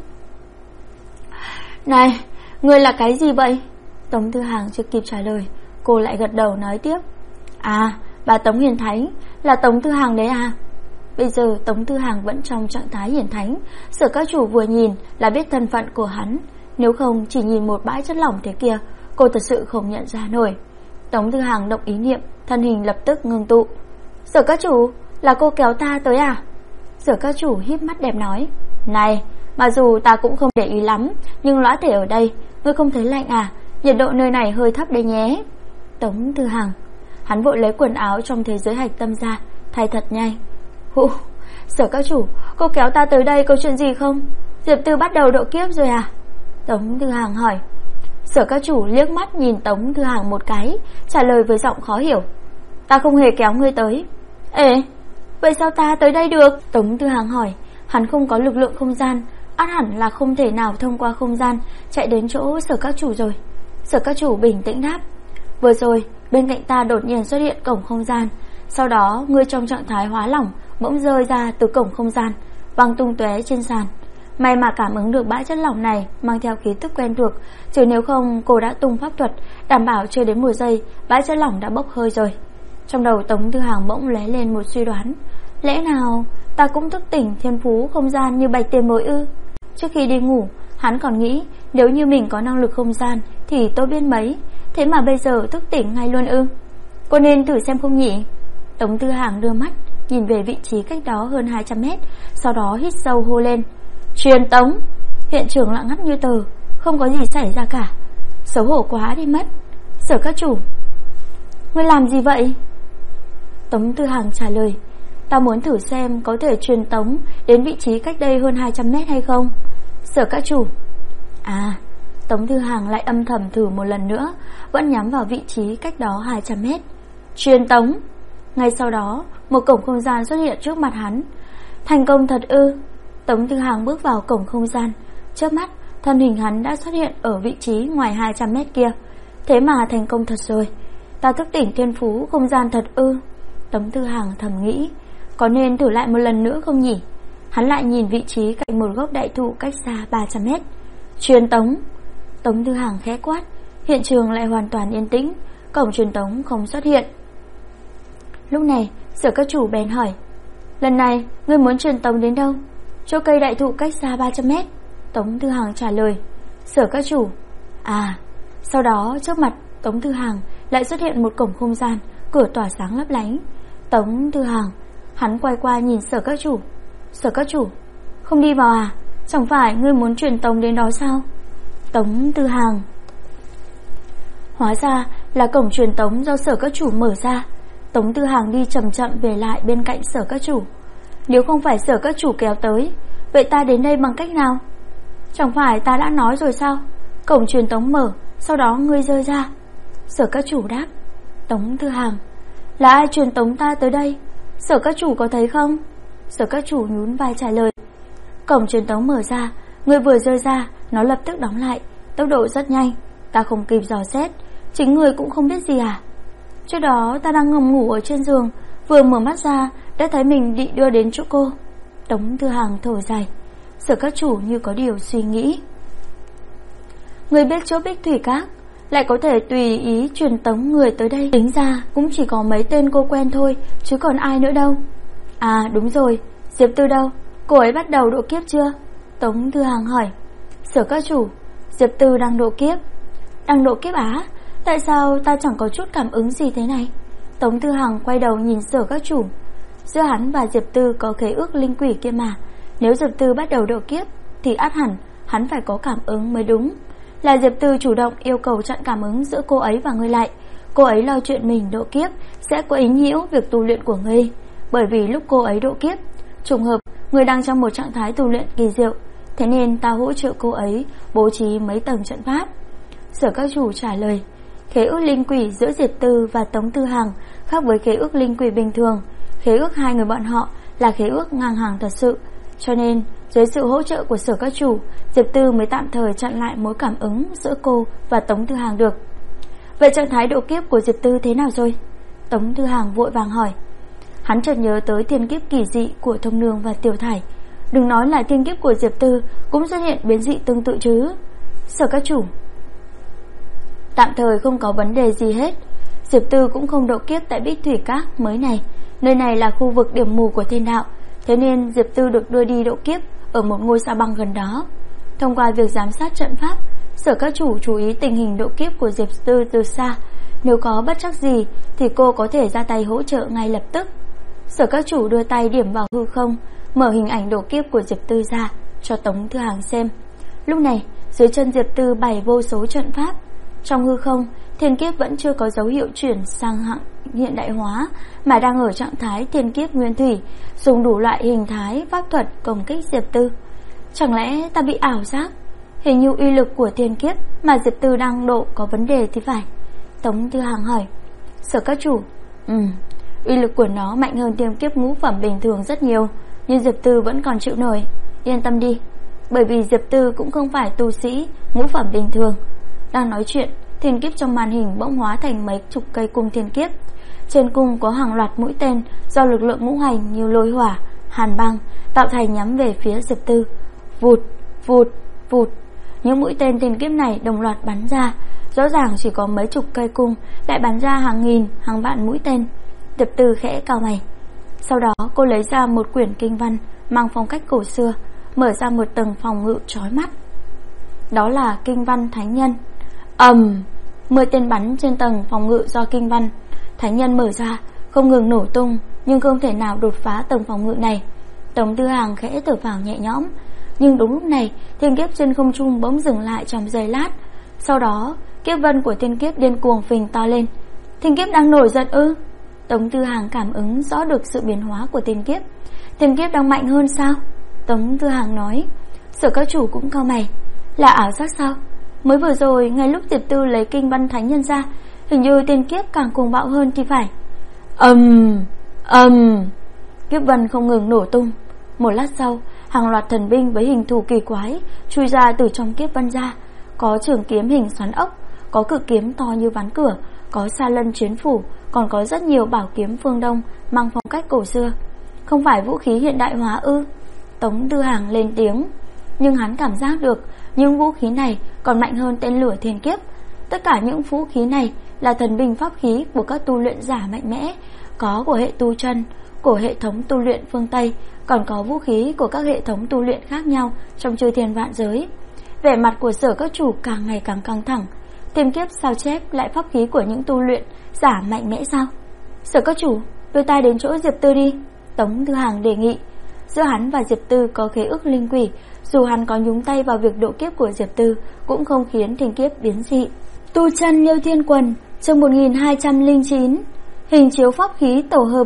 Speaker 1: Này, ngươi là cái gì vậy? Tống Tư Hằng chưa kịp trả lời, cô lại gật đầu nói tiếp. À, bà Tống Hiền Thánh, là Tống Tư Hằng đấy à? Bây giờ Tống Tư Hằng vẫn trong trạng thái hiển thánh, Sở các chủ vừa nhìn là biết thân phận của hắn, nếu không chỉ nhìn một bãi chất lỏng thế kia, cô thật sự không nhận ra nổi. Tống Tư Hằng động ý niệm, thân hình lập tức ngưng tụ. Sở các chủ, là cô kéo ta tới à? Sở các chủ híp mắt đẹp nói. Này, mặc dù ta cũng không để ý lắm, nhưng lõa thể ở đây, ngươi không thấy lạnh à? Nhiệt độ nơi này hơi thấp đấy nhé. Tống Tư Hằng, hắn vội lấy quần áo trong thế giới hạch tâm ra, thay thật nhanh. Hụ, Sở các chủ, cô kéo ta tới đây có chuyện gì không? Diệp Tư bắt đầu độ kiếp rồi à? Tống Tư Hằng hỏi. Sở các chủ liếc mắt nhìn Tống Tư Hằng một cái, trả lời với giọng khó hiểu. Ta không hề kéo ngươi tới. Ê, vậy sao ta tới đây được? Tống Tư Hằng hỏi. Hắn không có lực lượng không gian, ắt hẳn là không thể nào thông qua không gian chạy đến chỗ Sở các chủ rồi. Sở các chủ bình tĩnh đáp. Vừa rồi bên cạnh ta đột nhiên xuất hiện cổng không gian, sau đó ngươi trong trạng thái hóa lỏng bỗng rơi ra từ cổng không gian, văng tung tóe trên sàn. May mà cảm ứng được bãi chất lỏng này mang theo khí tức quen thuộc, chứ nếu không cô đã tung pháp thuật, đảm bảo chưa đến 1 giây bãi chất lỏng đã bốc hơi rồi. Trong đầu Tống Tư Hằng bỗng lóe lên một suy đoán. Lẽ nào ta cũng thức tỉnh thiên phú không gian như Bạch Tiền Bối ư? Trước khi đi ngủ, hắn còn nghĩ nếu như mình có năng lực không gian thì tốt biết mấy, thế mà bây giờ thức tỉnh ngay luôn ư? Cô nên thử xem không nhỉ? Tống Tư Hằng đưa mắt nhìn về vị trí cách đó hơn 200 mét, sau đó hít sâu hô lên. Truyền tống. Hiện trường lặng ngắt như tờ, không có gì xảy ra cả. Xấu hổ quá đi mất. Sở các chủ, ngươi làm gì vậy? Tống Tư Hằng trả lời, ta muốn thử xem có thể truyền tống đến vị trí cách đây hơn 200 mét hay không. Sở các chủ. Tống Tư Hằng lại âm thầm thử một lần nữa, vẫn nhắm vào vị trí cách đó 200 mét. Truyền tống. Ngay sau đó, một cổng không gian xuất hiện trước mặt hắn. Thành công thật ư? Tống Tư Hằng bước vào cổng không gian, chớp mắt, thân hình hắn đã xuất hiện ở vị trí ngoài 200 mét kia. Thế mà thành công thật rồi. Ta thức tỉnh thiên phú không gian thật ư? Tống Tư Hằng thầm nghĩ, có nên thử lại một lần nữa không nhỉ? Hắn lại nhìn vị trí cạnh một gốc đại thụ cách xa 300 mét. Truyền tống. Tống Tư Hằng khẽ quát. Hiện trường lại hoàn toàn yên tĩnh, cổng truyền tống không xuất hiện. Lúc này, Sở các chủ bèn hỏi, lần này ngươi muốn truyền tống đến đâu? Chỗ cây đại thụ cách xa 300 mét. Tống Tư Hằng trả lời. Sở các chủ. Sau đó trước mặt Tống Tư Hằng lại xuất hiện một cổng không gian, cửa tỏa sáng lấp lánh. Tống Tư Hằng, hắn quay qua nhìn Sở các chủ. Sở các chủ, không đi vào à? Chẳng phải ngươi muốn truyền tống đến đó sao? Tống Tư Hằng. Hóa ra là cổng truyền tống do Sở các chủ mở ra. Tống Tư Hằng đi chậm chậm về lại bên cạnh Sở các chủ. Nếu không phải Sở các chủ kéo tới, vậy ta đến đây bằng cách nào? Chẳng phải ta đã nói rồi sao? Cổng truyền tống mở, sau đó ngươi rơi ra. Sở các chủ đáp. Tống Tư Hằng, là ai truyền tống ta tới đây? Sở các chủ có thấy không? Sở các chủ nhún vai trả lời. Cổng truyền tống mở ra, ngươi vừa rơi ra, nó lập tức đóng lại, tốc độ rất nhanh, ta không kịp dò xét, chính ngươi cũng không biết gì à? Trước đó ta đang nằm ngủ ở trên giường, vừa mở mắt ra đã thấy mình bị đưa đến chỗ cô. Tống Tư Hằng thở dài. Sở các chủ như có điều suy nghĩ. Người biết chỗ Bích Thủy Các, lại có thể tùy ý truyền tống người tới đây, tính ra cũng chỉ có mấy tên cô quen thôi, chứ còn ai nữa đâu. Đúng rồi, Diệp Tư đâu? Cô ấy bắt đầu độ kiếp chưa? Tống Tư Hằng hỏi. Sở các chủ, Diệp Tư đang độ kiếp. Đang độ kiếp á? Tại sao ta chẳng có chút cảm ứng gì thế này? Tống Tư Hằng quay đầu nhìn Sở các chủ. Giữa hắn và Diệp Tư có khế ước linh quỷ kia mà. Nếu Diệp Tư bắt đầu độ kiếp thì ắt hẳn hắn phải có cảm ứng mới đúng. Là Diệp Tư chủ động yêu cầu chặn cảm ứng giữa cô ấy và ngươi lại. Cô ấy lo chuyện mình độ kiếp sẽ có ý nhiễu việc tu luyện của ngươi. Bởi vì lúc cô ấy độ kiếp, trùng hợp ngươi đang trong một trạng thái tu luyện kỳ diệu, thế nên ta hỗ trợ cô ấy bố trí mấy tầng trận pháp. Sở các chủ trả lời. Khế ước linh quỷ giữa Diệp Tư và Tống Tư Hằng khác với khế ước linh quỷ bình thường. Khế ước hai người bọn họ là khế ước ngang hàng thật sự, cho nên dưới sự hỗ trợ của Sở các chủ, Diệp Tư mới tạm thời chặn lại mối cảm ứng giữa cô và Tống Tư Hằng được. Vậy trạng thái độ kiếp của Diệp Tư thế nào rồi? Tống Tư Hằng vội vàng hỏi. Hắn chợt nhớ tới thiên kiếp kỳ dị của Thông Nương và Tiểu Thải. Đừng nói là thiên kiếp của Diệp Tư cũng xuất hiện biến dị tương tự chứ. Sở các chủ, tạm thời không có vấn đề gì hết. Diệp Tư cũng không độ kiếp tại Bích Thủy Các mới này. Nơi này là khu vực điểm mù của thiên đạo, thế nên Diệp Tư được đưa đi độ kiếp ở một ngôi sao băng gần đó. Thông qua việc giám sát trận pháp, Sở các chủ chú ý tình hình độ kiếp của Diệp Tư từ xa. Nếu có bất trắc gì thì cô có thể ra tay hỗ trợ ngay lập tức. Sở các chủ đưa tay điểm vào hư không, mở hình ảnh độ kiếp của Diệp Tư ra cho Tống Tư Hằng xem. Lúc này dưới chân Diệp Tư bày vô số trận pháp. Trong hư không, thiên kiếp vẫn chưa có dấu hiệu chuyển sang hạng hiện đại hóa, mà đang ở trạng thái thiên kiếp nguyên thủy, dùng đủ loại hình thái pháp thuật công kích Diệp Tư. Chẳng lẽ ta bị ảo giác? Hình như uy lực của thiên kiếp mà Diệp Tư đang độ có vấn đề thì phải. Tống Tư Hằng hỏi. Sở các chủ, uy lực của nó mạnh hơn thiên kiếp ngũ phẩm bình thường rất nhiều, nhưng Diệp Tư vẫn còn chịu nổi. Yên tâm đi, bởi vì Diệp Tư cũng không phải tu sĩ ngũ phẩm bình thường. Đang nói chuyện, thiên kiếp trong màn hình bỗng hóa thành mấy chục cây cung thiên kiếp. Trên cung có hàng loạt mũi tên do lực lượng ngũ hành như lôi hỏa, hàn băng tạo thành nhắm về phía Diệp Tư. Vụt, vụt, vụt. Những mũi tên thiên kiếp này đồng loạt bắn ra. Rõ ràng chỉ có mấy chục cây cung lại bắn ra hàng nghìn, hàng vạn mũi tên. Diệp Tư khẽ cau mày. Sau đó cô lấy ra một quyển kinh văn mang phong cách cổ xưa, mở ra một tầng phòng ngự chói mắt. Đó là kinh văn thánh nhân. 10 tên bắn trên tầng phòng ngự do kinh văn thánh nhân mở ra, không ngừng nổ tung, nhưng không thể nào đột phá tầng phòng ngự này. Tống Tư Hằng khẽ thở phào nhẹ nhõm. Nhưng đúng lúc này, thiên kiếp trên không trung bỗng dừng lại trong giây lát. Sau đó Kiếp vân của thiên kiếp điên cuồng phình to lên. Thiên kiếp đang nổi giận ư? Tống Tư Hằng cảm ứng rõ được sự biến hóa của thiên kiếp. Thiên kiếp đang mạnh hơn sao? Tống Tư Hằng nói. Sở các chủ cũng cau mày. Là ảo giác sao? Mới vừa rồi ngay lúc Diệp Tư lấy kinh văn thánh nhân ra, hình như thiên kiếp càng cuồng bạo hơn thì phải. Kiếp vân không ngừng nổ tung. Một lát sau, hàng loạt thần binh với hình thù kỳ quái chui ra từ trong kiếp vân ra. Có trường kiếm hình xoắn ốc, có cự kiếm to như ván cửa, có sa lân chiến phủ, còn có rất nhiều bảo kiếm phương Đông mang phong cách cổ xưa. Không phải vũ khí hiện đại hóa ư? Tống Tư Hằng lên tiếng. Nhưng hắn cảm giác được những vũ khí này còn mạnh hơn tên lửa thiên kiếp. Tất cả những vũ khí này là thần binh pháp khí của các tu luyện giả mạnh mẽ, có của hệ tu chân, của hệ thống tu luyện phương Tây, còn có vũ khí của các hệ thống tu luyện khác nhau trong chư thiên vạn giới. Vẻ mặt của Sở các chủ càng ngày càng căng thẳng. Thiên kiếp sao chép lại pháp khí của những tu luyện giả mạnh mẽ sao? Sở các chủ, đưa ta đến chỗ Diệp Tư đi, Tống Tư Hằng đề nghị. Giữa hắn và Diệp Tư có khế ước linh quỷ, dù hắn có nhúng tay vào việc độ kiếp của Diệp Tư cũng không khiến thiên kiếp biến dị. Tu chân Liêu Thiên Quần, chương 1209, hình chiếu pháp khí tổ hợp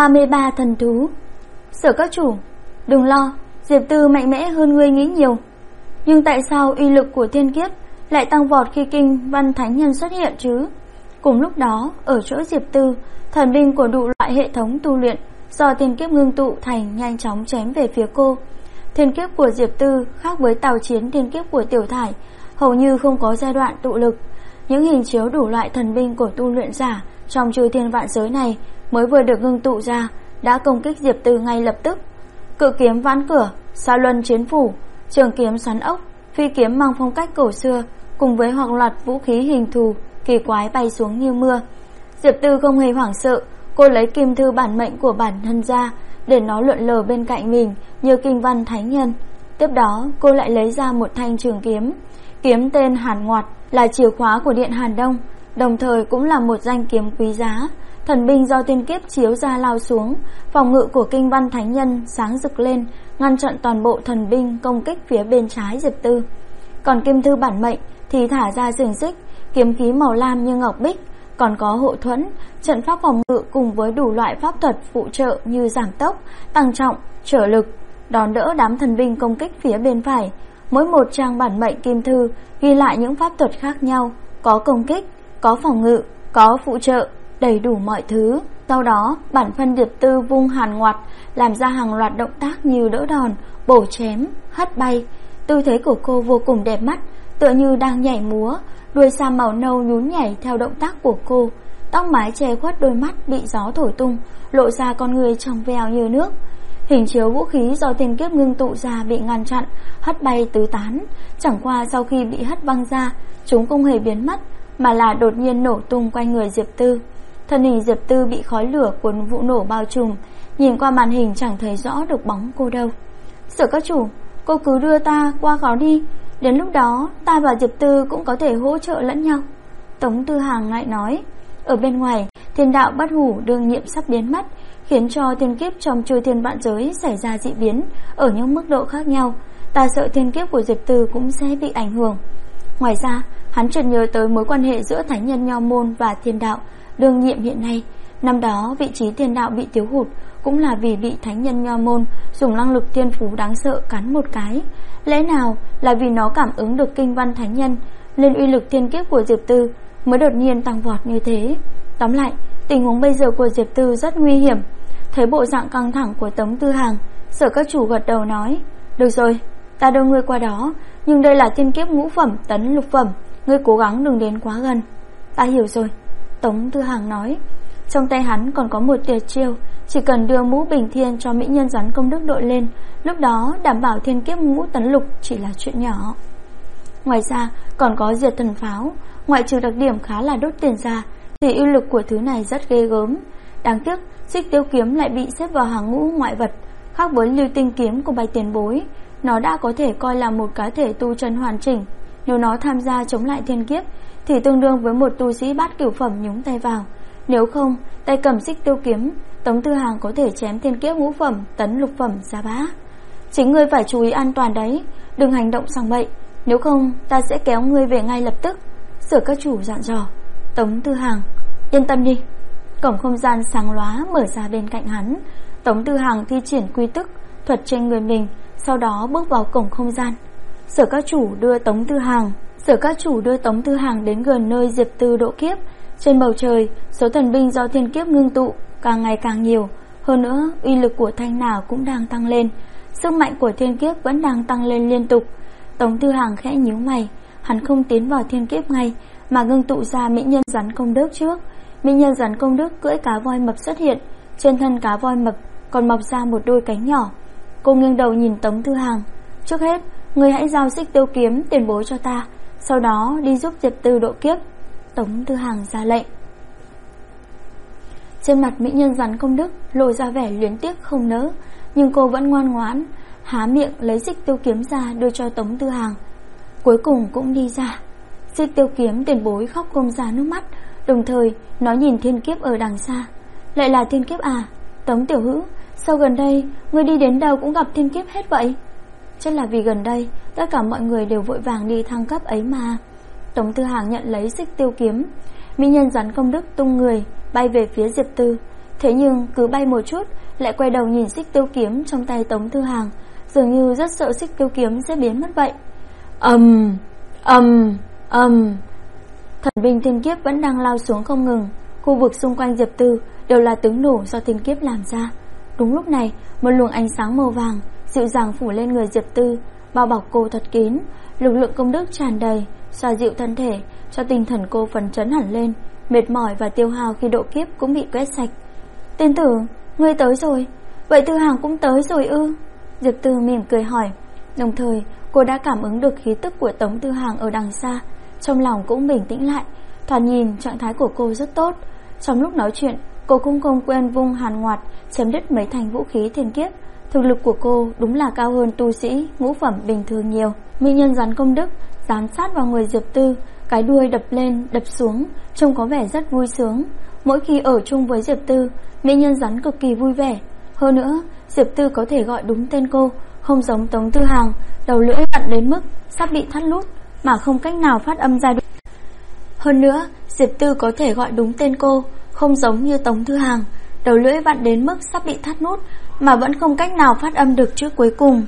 Speaker 1: 33 thần thú. Sở các chủ, đừng lo, Diệp Tư mạnh mẽ hơn ngươi nghĩ nhiều. Nhưng tại sao uy lực của thiên kiếp lại tăng vọt khi kinh văn thánh nhân xuất hiện chứ? Cùng lúc đó, ở chỗ Diệp Tư, thần binh của đủ loại hệ thống tu luyện do thiên kiếp ngưng tụ thành nhanh chóng chém về phía cô. Thiên kiếp của Diệp Tư khác với tàu chiến thiên kiếp của Tiểu Thải, hầu như không có giai đoạn tụ lực. Những hình chiếu đủ loại thần binh của tu luyện giả trong chư thiên vạn giới này mới vừa được ngưng tụ ra đã công kích Diệp Tư ngay lập tức. Cự kiếm ván cửa, sa luân chiến phủ, trường kiếm xoắn ốc, phi kiếm mang phong cách cổ xưa cùng với hoặc loạt vũ khí hình thù kỳ quái bay xuống như mưa. Diệp Tư không hề hoảng sợ, cô lấy kim thư bản mệnh của bản thân ra để nó lượn lờ bên cạnh mình như kinh văn thánh nhân. Tiếp đó cô lại lấy ra một thanh trường kiếm. Kiếm tên Hàn Ngoạt là chìa khóa của Điện Hàn Đông, đồng thời cũng là một danh kiếm quý giá. Thần binh do thiên kiếp chiếu ra lao xuống, phòng ngự của kinh văn thánh nhân sáng rực lên, ngăn chặn toàn bộ thần binh công kích phía bên trái Diệp Tư. Còn kim thư bản mệnh thì thả ra xiềng xích, kiếm khí màu lam như ngọc bích, còn có hộ thuẫn, trận pháp phòng ngự cùng với đủ loại pháp thuật phụ trợ như giảm tốc, tăng trọng, trở lực, đón đỡ đám thần binh công kích phía bên phải. Mỗi một trang bản mệnh kim thư ghi lại những pháp thuật khác nhau, có công kích, có phòng ngự, có phụ trợ, đầy đủ mọi thứ. Sau đó, bản thân Diệp Tư vung Hàn Ngoạt, làm ra hàng loạt động tác như đỡ đòn, bổ chém, hất bay. Tư thế của cô vô cùng đẹp mắt, tựa như đang nhảy múa, đuôi sam màu nâu nhún nhảy theo động tác của cô. Tóc mái che khuất đôi mắt bị gió thổi tung, lộ ra con người trong veo như nước. Hình chiếu vũ khí do thiên kiếp ngưng tụ ra bị ngăn chặn, hất bay tứ tán. Chẳng qua sau khi bị hất văng ra, chúng không hề biến mất, mà là đột nhiên nổ tung quanh người Diệp Tư. Thân hình Diệp Tư bị khói lửa của vụ nổ bao trùm, nhìn qua màn hình chẳng thấy rõ được bóng cô đâu. Sở các chủ, cô cứ đưa ta qua đó đi, đến lúc đó ta và Diệp Tư cũng có thể hỗ trợ lẫn nhau, Tống Tư Hằng lại nói. Ở bên ngoài, thiên đạo bất hủ đương nhiệm sắp biến mất, khiến cho thiên kiếp trong chư thiên vạn giới xảy ra dị biến ở những mức độ khác nhau. Ta sợ thiên kiếp của Diệp Tư cũng sẽ bị ảnh hưởng. Ngoài ra, hắn chợt nhớ tới mối quan hệ giữa thánh nhân Nho Môn và thiên đạo đương nhiệm hiện nay. Năm đó vị trí thiên đạo bị thiếu hụt cũng là vì bị thánh nhân Nho Môn dùng năng lực thiên phú đáng sợ cắn một cái. Lẽ nào là vì nó cảm ứng được kinh văn thánh nhân, nên uy lực thiên kiếp của Diệp Tư mới đột nhiên tăng vọt như thế. Tóm lại, tình huống bây giờ của Diệp Tư rất nguy hiểm. Thấy bộ dạng căng thẳng của Tống Tư Hằng, Sở các chủ gật đầu nói, được rồi, ta đưa ngươi qua đó, nhưng đây là thiên kiếp ngũ phẩm tấn lục phẩm, ngươi cố gắng đừng đến quá gần. Ta hiểu rồi, Tống Tư Hằng nói. Trong tay hắn còn có một tuyệt chiêu, chỉ cần đưa mũ bình thiên cho mỹ nhân rắn công đức đội lên, lúc đó đảm bảo thiên kiếp ngũ tấn lục chỉ là chuyện nhỏ. Ngoài ra còn có diệt thần pháo, ngoại trừ đặc điểm khá là đốt tiền ra thì uy lực của thứ này rất ghê gớm. Đáng tiếc Xích Tiêu kiếm lại bị xếp vào hàng ngũ ngoại vật. Khác với Lưu Tinh kiếm của Bạch Tiền Bối, nó đã có thể coi là một cá thể tu chân hoàn chỉnh. Nếu nó tham gia chống lại thiên kiếp thì tương đương với một tu sĩ bát cửu phẩm nhúng tay vào. Nếu không, tay cầm Xích Tiêu kiếm, Tống Tư Hằng có thể chém thiên kiếp ngũ phẩm tấn lục phẩm ra bá. Chính ngươi phải chú ý an toàn đấy, đừng hành động sằng bậy, nếu không ta sẽ kéo ngươi về ngay lập tức. Sở các chủ dặn dò. Tống Tư Hằng: Yên tâm đi. Cổng không gian sáng lóa mở ra bên cạnh hắn. Tống Tư Hằng thi triển quy tức thuật trên người mình, sau đó bước vào cổng không gian. Sở các chủ đưa Tống Tư Hằng đến gần nơi Diệp Tư độ kiếp. Trên bầu trời, số thần binh do thiên kiếp ngưng tụ càng ngày càng nhiều. Hơn nữa, uy lực của thanh nào cũng đang tăng lên. Sức mạnh của thiên kiếp vẫn đang tăng lên liên tục. Tống Tư Hằng khẽ nhíu mày. Hắn không tiến vào thiên kiếp ngay, mà ngưng tụ ra mỹ nhân rắn công đức trước. Mỹ nhân rắn công đức cưỡi cá voi mập xuất hiện. Trên thân cá voi mập còn mọc ra một đôi cánh nhỏ. Cô nghiêng đầu nhìn Tống Tư Hằng. Trước hết, ngươi hãy giao Xích Tiêu kiếm tiền bối cho ta, sau đó đi giúp Diệp Tư độ kiếp. Tống Tư Hằng ra lệnh. Trên mặt mỹ nhân rắn công đức lộ ra vẻ luyến tiếc không nỡ, nhưng cô vẫn ngoan ngoãn há miệng lấy Xích Tiêu kiếm ra đưa cho Tống Tư Hằng. Cuối cùng cũng đi ra. Xích Tiêu kiếm tiền bối khóc không ra nước mắt, đồng thời nó nhìn thiên kiếp ở đằng xa. Lại là thiên kiếp à? Tống tiểu hữu, sao gần đây ngươi đi đến đâu cũng gặp thiên kiếp hết vậy? Chắc là vì gần đây tất cả mọi người đều vội vàng đi thăng cấp ấy mà. Tống Tư Hằng nhận lấy Xích Tiêu kiếm. Mỹ nhân rắn công đức tung người bay về phía Diệp Tư. Thế nhưng cứ bay một chút lại quay đầu nhìn Xích Tiêu kiếm trong tay Tống Tư Hằng, dường như rất sợ Xích Tiêu kiếm sẽ biến mất vậy. Thần binh thiên kiếp vẫn đang lao xuống không ngừng. Khu vực xung quanh Diệp Tư đều là tiếng nổ do thiên kiếp làm ra. Đúng lúc này, một luồng ánh sáng màu vàng dịu dàng phủ lên người Diệp Tư, bao bọc cô thật kín. Lực lượng công đức tràn đầy, xoa dịu thân thể, cho tinh thần cô phấn chấn hẳn lên. Mệt mỏi và tiêu hao khi độ kiếp cũng bị quét sạch. Tiên tử, ngươi tới rồi. Vậy Tư Hằng cũng tới rồi ư? Diệp Tư mỉm cười hỏi. Đồng thời cô đã cảm ứng được khí tức của Tống Tư Hằng ở đằng xa, trong lòng cũng bình tĩnh lại. Thoạt nhìn trạng thái của cô rất tốt. Trong lúc nói chuyện, cô cũng không quên vung hàn ngoạt chém đứt mấy thành vũ khí thiên kiếp. Thực lực của cô đúng là cao hơn tu sĩ ngũ phẩm bình thường nhiều. Mỹ nhân rắn công đức dán sát vào người Diệp Tư, cái đuôi đập lên đập xuống, trông có vẻ rất vui sướng. Mỗi khi ở chung với Diệp Tư, mỹ nhân rắn cực kỳ vui vẻ. Hơn nữa, Diệp Tư có thể gọi đúng tên cô, không giống Tống Tư Hằng đầu lưỡi vặn đến mức sắp bị thắt nút mà không cách nào phát âm ra được. Hơn nữa, Diệp Tư có thể gọi đúng tên cô, không giống như Tống Tư Hằng đầu lưỡi vặn đến mức sắp bị thắt nút mà vẫn không cách nào phát âm được chữ cuối cùng.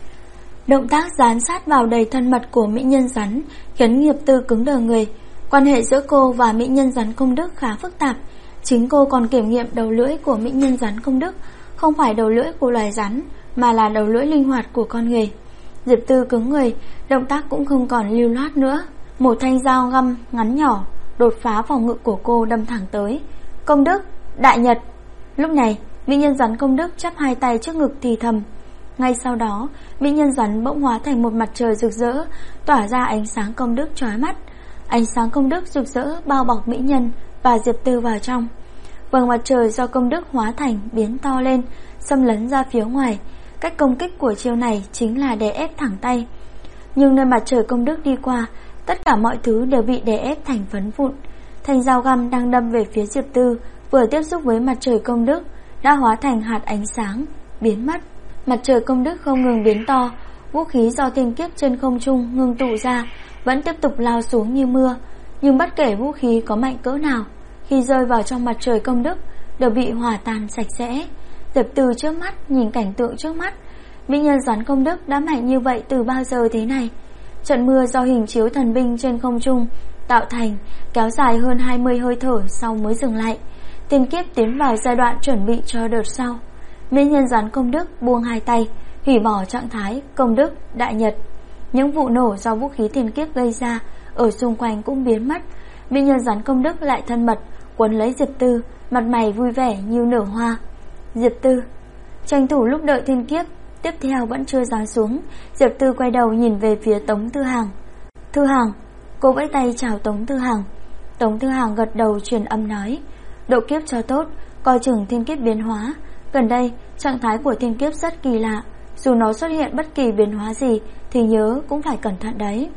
Speaker 1: Động tác dán sát vào đầy thân mật của mỹ nhân rắn khiến Diệp Tư cứng đờ người. Quan hệ giữa cô và mỹ nhân rắn công đức khá phức tạp. Chính cô còn kiểm nghiệm đầu lưỡi của mỹ nhân rắn công đức không phải đầu lưỡi của loài rắn, mà là đầu lưỡi linh hoạt của con người. Diệp Tư cứng người, động tác cũng không còn lưu loát nữa. Một thanh dao găm ngắn nhỏ đột phá phòng ngự của cô đâm thẳng tới. Công đức, đại nhật. Lúc này, mỹ nhân rắn công đức chắp hai tay trước ngực thì thầm. Ngay sau đó, mỹ nhân rắn bỗng hóa thành một mặt trời rực rỡ, tỏa ra ánh sáng công đức chói mắt. Ánh sáng công đức rực rỡ bao bọc mỹ nhân và Diệp Tư vào trong. Vầng mặt trời do công đức hóa thành biến to lên, xâm lấn ra phía ngoài. Cách công kích của chiêu này chính là đè ép thẳng tay. Nhưng nơi mặt trời công đức đi qua, tất cả mọi thứ đều bị đè ép thành phấn vụn. Thanh dao găm đang đâm về phía Diệp Tư vừa tiếp xúc với mặt trời công đức đã hóa thành hạt ánh sáng, biến mất. Mặt trời công đức không ngừng biến to, vũ khí do thiên kiếp trên không trung ngưng tụ ra vẫn tiếp tục lao xuống như mưa. Nhưng bất kể vũ khí có mạnh cỡ nào, khi rơi vào trong mặt trời công đức đều bị hòa tan sạch sẽ. Diệp Tư trước mắt nhìn cảnh tượng trước mắt. Mỹ nhân rắn công đức đã mạnh như vậy từ bao giờ thế này? Trận mưa do hình chiếu thần binh trên không trung tạo thành kéo dài hơn 20 hơi thở sau mới dừng lại. Thiên kiếp tiến vào giai đoạn chuẩn bị cho đợt sau. Mỹ nhân rắn công đức buông hai tay, hủy bỏ trạng thái công đức đại nhật. Những vụ nổ do vũ khí thiên kiếp gây ra ở xung quanh cũng biến mất. Mỹ nhân rắn công đức lại thân mật quấn lấy Diệp Tư, mặt mày vui vẻ như nở hoa. Diệp Tư tranh thủ lúc đợi thiên kiếp tiếp theo vẫn chưa giáng xuống, Diệp Tư quay đầu nhìn về phía Tống Tư Hằng. Tư Hằng, cô vẫy tay chào Tống Tư Hằng. Tống Tư Hằng gật đầu truyền âm nói, độ kiếp cho tốt, coi chừng thiên kiếp biến hóa. Gần đây trạng thái của thiên kiếp rất kỳ lạ, dù nó xuất hiện bất kỳ biến hóa gì thì nhớ cũng phải cẩn thận đấy.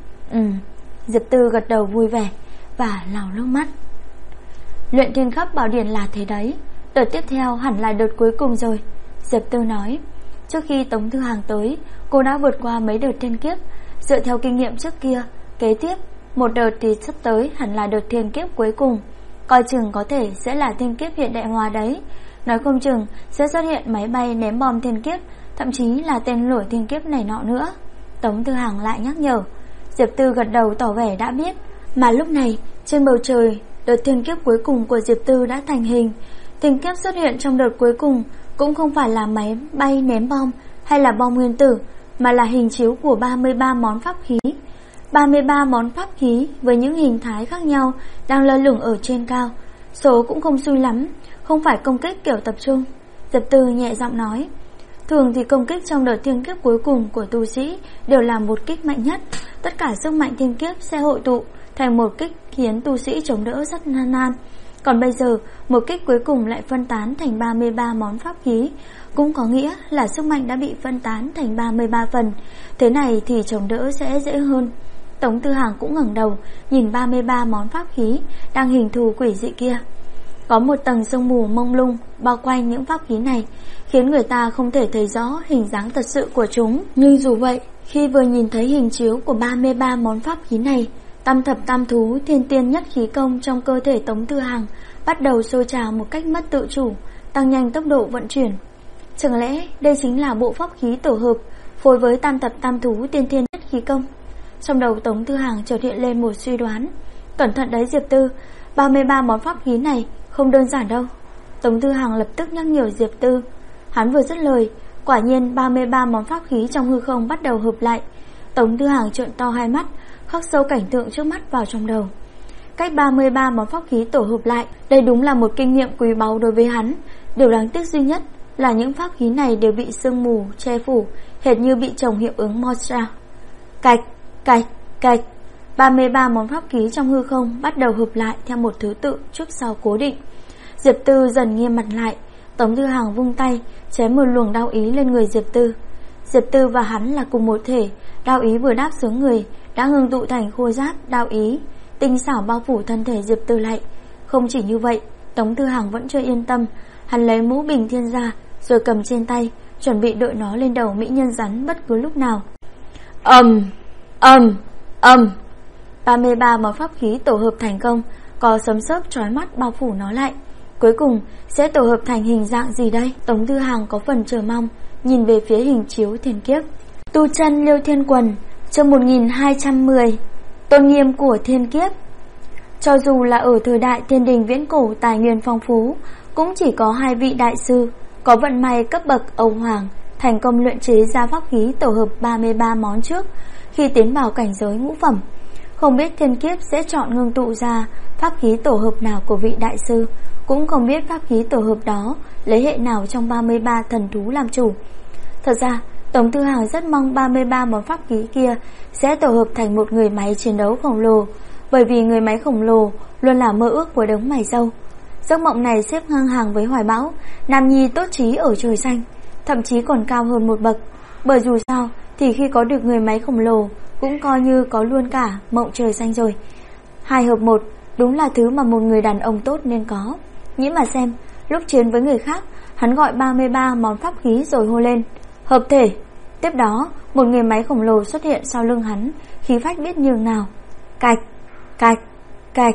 Speaker 1: Diệp Tư gật đầu vui vẻ và lau nước mắt. Luyện thiên khắp bảo điển là thế đấy, đợt tiếp theo hẳn là đợt cuối cùng rồi, Diệp Tư nói. Trước khi Tống Tư Hằng tới, cô đã vượt qua mấy đợt thiên kiếp. Dựa theo kinh nghiệm trước kia, kế tiếp một đợt thì sắp tới hẳn là đợt thiên kiếp cuối cùng, coi chừng có thể sẽ là thiên kiếp hiện đại hóa đấy. Nói không chừng sẽ xuất hiện máy bay ném bom thiên kiếp, thậm chí là tên lửa thiên kiếp này nọ nữa. Tống Tư Hằng lại nhắc nhở. Diệp Tư gật đầu tỏ vẻ đã biết. Mà lúc này trên bầu trời, đợt thiên kiếp cuối cùng của Diệp Tư đã thành hình. Thiên kiếp xuất hiện trong đợt cuối cùng cũng không phải là máy bay ném bom hay là bom nguyên tử, mà là hình chiếu của 33 món pháp khí. 33 món pháp khí với những hình thái khác nhau đang lơ lửng ở trên cao. Số cũng không xui lắm, không phải công kích kiểu tập trung. Diệp Tư nhẹ giọng nói. Thường thì công kích trong đợt thiên kiếp cuối cùng của tu sĩ đều là một kích mạnh nhất. Tất cả sức mạnh thiên kiếp sẽ hội tụ thành một kích khiến tu sĩ chống đỡ rất nan nan. Còn bây giờ, một kích cuối cùng lại phân tán thành 33 món pháp khí, cũng có nghĩa là sức mạnh đã bị phân tán thành 33 phần. Thế này thì chống đỡ sẽ dễ hơn. Tống Tư Hằng cũng ngẩng đầu nhìn 33 món pháp khí đang hình thù quỷ dị kia. Có một tầng sương mù mông lung bao quanh những pháp khí này, khiến người ta không thể thấy rõ hình dáng thật sự của chúng. Nhưng dù vậy, khi vừa nhìn thấy hình chiếu của 33 món pháp khí này, tam thập tam thú thiên tiên nhất khí công trong cơ thể Tống Tư Hằng bắt đầu sôi trào một cách mất tự chủ, tăng nhanh tốc độ vận chuyển. Chẳng lẽ đây chính là bộ pháp khí tổ hợp phối với tam thập tam thú tiên tiên nhất khí công? Trong đầu Tống Tư Hằng chợt hiện lên một suy đoán. Cẩn thận đấy Diệp Tư, 33 món pháp khí này không đơn giản đâu. Tống Tư Hằng lập tức nhắc nhở Diệp Tư. Hắn vừa dứt lời, quả nhiên 33 món pháp khí trong hư không bắt đầu hợp lại. Tống Tư Hằng trợn to hai mắt, khắc sâu cảnh tượng trước mắt vào trong đầu. Cách 33 món pháp khí tổ hợp lại, đây đúng là một kinh nghiệm quý báu đối với hắn. Điều đáng tiếc duy nhất là những pháp khí này đều bị sương mù che phủ, hệt như bị trồng hiệu ứng Mozart. Cạch, cạch, cạch. 33 món pháp khí trong hư không bắt đầu hợp lại theo một thứ tự trước sau cố định. Diệp Tư dần nghiêm mặt lại. Tống Tư Hằng vung tay chém một luồng đao ý lên người Diệp Tư. Diệp Tư và hắn là cùng một thể, đao ý vừa đáp xuống người đã ngưng tụ thành khô giáp đao ý, tinh xảo bao phủ thân thể Diệp Tư lại. Không chỉ như vậy, Tống Tư Hằng vẫn chưa yên tâm, hắn lấy mũ bình thiên ra rồi cầm trên tay, chuẩn bị đội nó lên đầu mỹ nhân rắn bất cứ lúc nào. 33 món pháp khí tổ hợp thành công, có sấm sớp chói mắt bao phủ nó lại. Cuối cùng sẽ tổ hợp thành hình dạng gì đây? Tống Tư Hằng có phần chờ mong nhìn về phía hình chiếu thiên kiếp. Tu chân Liêu Thiên Quần, chương 1210. Tôn nghiêm của thiên kiếp. Cho dù là ở thời đại thiên đình viễn cổ tài nguyên phong phú, cũng chỉ có 2 vị đại sư có vận may cấp bậc Âu Hoàng thành công luyện chế ra pháp khí tổ hợp 33 món trước khi tiến vào cảnh giới ngũ phẩm. Không biết thiên kiếp sẽ chọn ngưng tụ ra pháp khí tổ hợp nào của vị đại sư, cũng không biết pháp khí tổ hợp đó lấy hệ nào trong 33 thần thú làm chủ. Thật ra Tống Tư Hằng rất mong 33 món pháp khí kia sẽ tổ hợp thành một người máy chiến đấu khổng lồ, bởi vì người máy khổng lồ luôn là mơ ước của đống mày râu. Giấc mộng này xếp ngang hàng với hoài bão nam nhi tốt trí ở trời xanh, thậm chí còn cao hơn một bậc. Bởi dù sao thì khi có được người máy khổng lồ cũng coi như có luôn cả mộng trời xanh rồi. 2 hợp 1 đúng là thứ mà một người đàn ông tốt nên có. Nghĩ mà xem, lúc chiến với người khác, hắn gọi 33 món pháp khí rồi hô lên hợp thể. Tiếp đó một người máy khổng lồ xuất hiện sau lưng hắn, khí phách biết nhường nào. Cạch, cạch, cạch.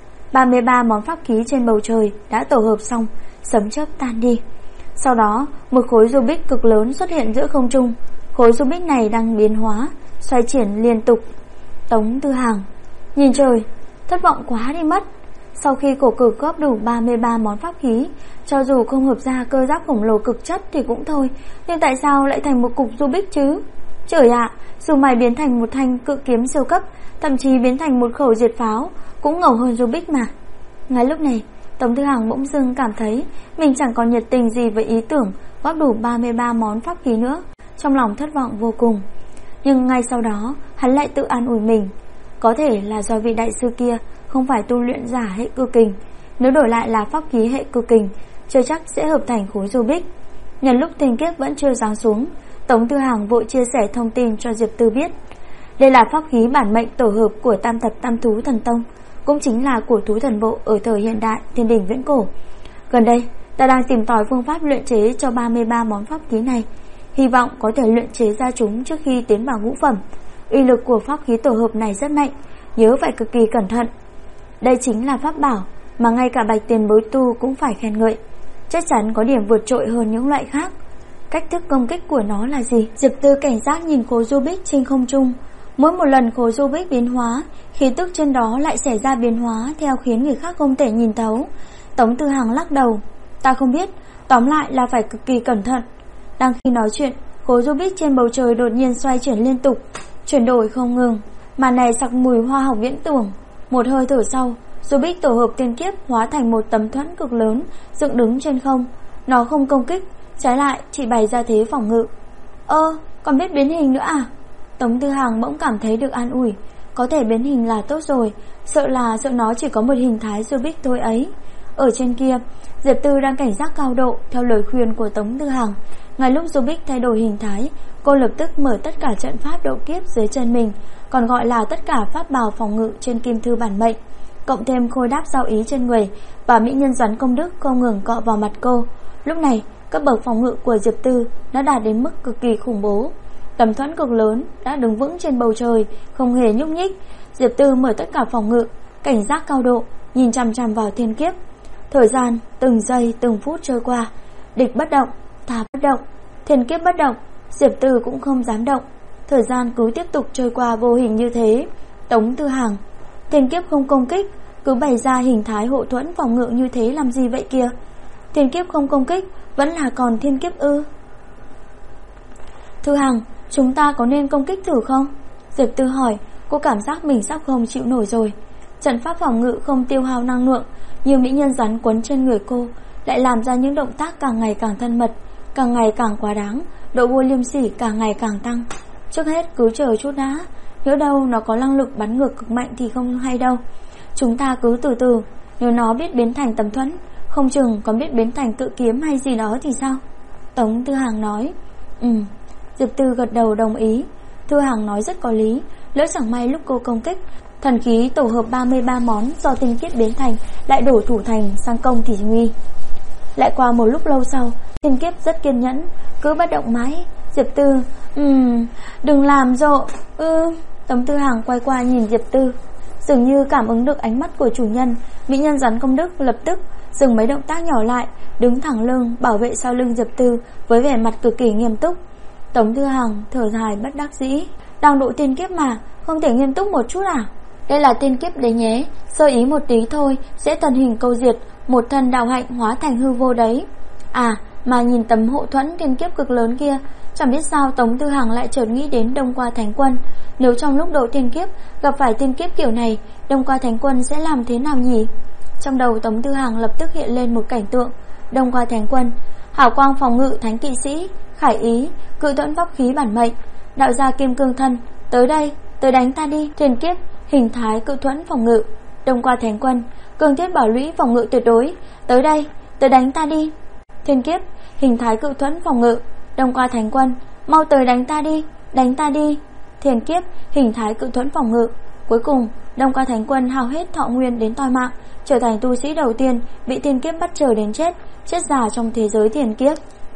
Speaker 1: 33 món pháp khí trên bầu trời đã tổ hợp xong, sấm chớp tan đi. Sau đó một khối Rubik cực lớn xuất hiện giữa không trung. Khối Rubik này đang biến hóa, xoay chuyển liên tục. Tống Tư Hằng nhìn trời, thất vọng quá đi mất. Sau khi cổ cực góp đủ 33 món pháp khí, cho dù không hợp ra cơ giáp khổng lồ cực chất thì cũng thôi, nhưng tại sao lại thành một cục Rubik chứ? Trời ạ, dù mày biến thành một thanh cự kiếm siêu cấp, thậm chí biến thành một khẩu diệt pháo, cũng ngầu hơn Rubik mà. Ngay lúc này, Tống Tư Hằng bỗng dưng cảm thấy mình chẳng còn nhiệt tình gì với ý tưởng góp đủ 33 món pháp khí nữa, trong lòng thất vọng vô cùng. Nhưng ngay sau đó, hắn lại tự an ủi mình, có thể là do vị đại sư kia không phải tu luyện giả hệ cư kình, nếu đổi lại là pháp khí hệ cư kình, chưa chắc sẽ hợp thành khối Rubik. Nhân lúc thiên kiếp vẫn chưa giáng xuống, Tống Tư Hằng vội chia sẻ thông tin cho Diệp Tư biết. Đây là pháp khí bản mệnh tổ hợp của tam thập tam thú thần tông, cũng chính là của thú thần bộ ở thời hiện đại thiên đình viễn cổ. Gần đây ta đang tìm tòi phương pháp luyện chế cho 33 món pháp khí này, hy vọng có thể luyện chế ra chúng trước khi tiến vào ngũ phẩm. Uy lực của pháp khí tổ hợp này rất mạnh, nhớ phải cực kỳ cẩn thận. Đây chính là pháp bảo mà ngay cả bạch tiền bối tu cũng phải khen ngợi, chắc chắn có điểm vượt trội hơn những loại khác. Cách thức công kích của nó là gì? Diệp Tư cảnh giác nhìn khối Rubik trên không trung. Mỗi một lần khối Rubik biến hóa, khí tức trên đó lại xảy ra biến hóa theo khiến người khác không thể nhìn thấu. Tống Tư Hằng lắc đầu. Ta không biết, tóm lại là phải cực kỳ cẩn thận. Đang khi nói chuyện, khối Rubik trên bầu trời đột nhiên xoay chuyển liên tục, chuyển đổi không ngừng. Màn này sặc mùi hoa học viễn tưởng. Một hơi thở sau, Rubik tổ hợp tiên kiếp hóa thành một tấm thuẫn cực lớn dựng đứng trên không. Nó không công kích, trái lại chỉ bày ra thế phòng ngự. Còn biết biến hình nữa à? Tống Tư Hằng bỗng cảm thấy được an ủi. Có thể biến hình là tốt rồi, sợ nó chỉ có một hình thái Rubik thôi ấy. Ở trên kia, Diệp Tư đang cảnh giác cao độ theo lời khuyên của Tống Tư Hằng. Ngay lúc Rubik thay đổi hình thái, cô lập tức mở tất cả trận pháp độ kiếp dưới chân mình, còn gọi là tất cả pháp bào phòng ngự trên kim thư bản mệnh, cộng thêm khôi đáp giao ý trên người và mỹ nhân rắn công đức không ngừng cọ vào mặt cô. Lúc này, cấp bậc phòng ngự của Diệp Tư đã đạt đến mức cực kỳ khủng bố. Tấm thuẫn cực lớn đã đứng vững trên bầu trời, không hề nhúc nhích. Diệp Tư mở tất cả phòng ngự, cảnh giác cao độ, nhìn chằm chằm vào thiên kiếp. Thời gian từng giây từng phút trôi qua, địch bất động, ta bất động, thiên kiếp bất động, Diệp Tư cũng không dám động. Thời gian cứ tiếp tục trôi qua vô hình như thế. Tống Tư Hằng, thiên kiếp không công kích, cứ bày ra hình thái hộ thuẫn phòng ngự như thế làm gì vậy kia? Thiên kiếp không công kích, vẫn là còn thiên kiếp ư? Thư Hằng, chúng ta có nên công kích thử không? Diệp Tư hỏi. Cô cảm giác mình sắp không chịu nổi rồi. Trận pháp phòng ngự không tiêu hao năng lượng, nhiều mỹ nhân rắn quấn trên người cô, lại làm ra những động tác càng ngày càng thân mật, càng ngày càng quá đáng, độ vô liêm sỉ càng ngày càng tăng. Trước hết cứ chờ chút đã, nhỡ đâu nó có năng lực bắn ngược cực mạnh thì không hay đâu. Chúng ta cứ từ từ, nếu nó biết biến thành tấm thuẫn, không chừng còn biết biến thành cự kiếm hay gì đó thì sao? Tống Tư Hằng nói. Diệp Tư gật đầu đồng ý. Tư Hằng nói rất có lý. Lỡ chẳng may lúc cô công kích, thần khí tổ hợp 33 món do tinh kiếp biến thành lại đổ thủ thành sang công thì nguy. Lại qua một lúc lâu sau, tinh kiếp rất kiên nhẫn, cứ bất động mãi. Diệp Tư, đừng làm rộ. Tống Tư Hằng quay qua nhìn Diệp Tư, dường như cảm ứng được ánh mắt của chủ nhân. Mỹ nhân rắn công đức lập tức dừng mấy động tác nhỏ lại, đứng thẳng lưng bảo vệ sau lưng Diệp Tư với vẻ mặt cực kỳ nghiêm túc. Tống Tư Hằng thở dài bất đắc dĩ. Đang độ tiên kiếp mà, không thể nghiêm túc một chút à? Đây là tiên kiếp đấy nhé, sơ ý một tí thôi sẽ thần hình câu diệt, một thân đạo hạnh hóa thành hư vô đấy. À, mà nhìn tấm hộ thuẫn tiên kiếp cực lớn kia, chẳng biết sao Tống Tư Hằng lại chợt nghĩ đến Đông Qua Thánh Quân. Nếu trong lúc độ tiên kiếp gặp phải tiên kiếp kiểu này, Đông Qua Thánh Quân sẽ làm thế nào nhỉ? Trong đầu Tống Tư Hằng lập tức hiện lên một cảnh tượng. Đông Qua Thánh Quân, hào quang phòng ngự thánh kỵ sĩ, khải ý, cự thuẫn pháp khí bản mệnh, đạo gia kim cương thân, tới đây, tới đánh ta đi. Thiên kiếp, hình thái cự thuẫn phòng ngự. Đông Qua Thánh Quân, cường thiết bảo lũy phòng ngự tuyệt đối, tới đây, tới đánh ta đi. Thiên kiếp, hình thái cự thuẫn phòng ngự. Đông Qua Thánh Quân, mau tới đánh ta đi, đánh ta đi. Thiên kiếp, hình thái cự thuẫn phòng ngự. Cuối cùng, Đông Qua Thánh Quân hao hết thọ nguyên đến toi mạng, trở thành tu sĩ đầu tiên bị thiên kiếp bắt chờ đến chết già trong thế giới thiên kiếp.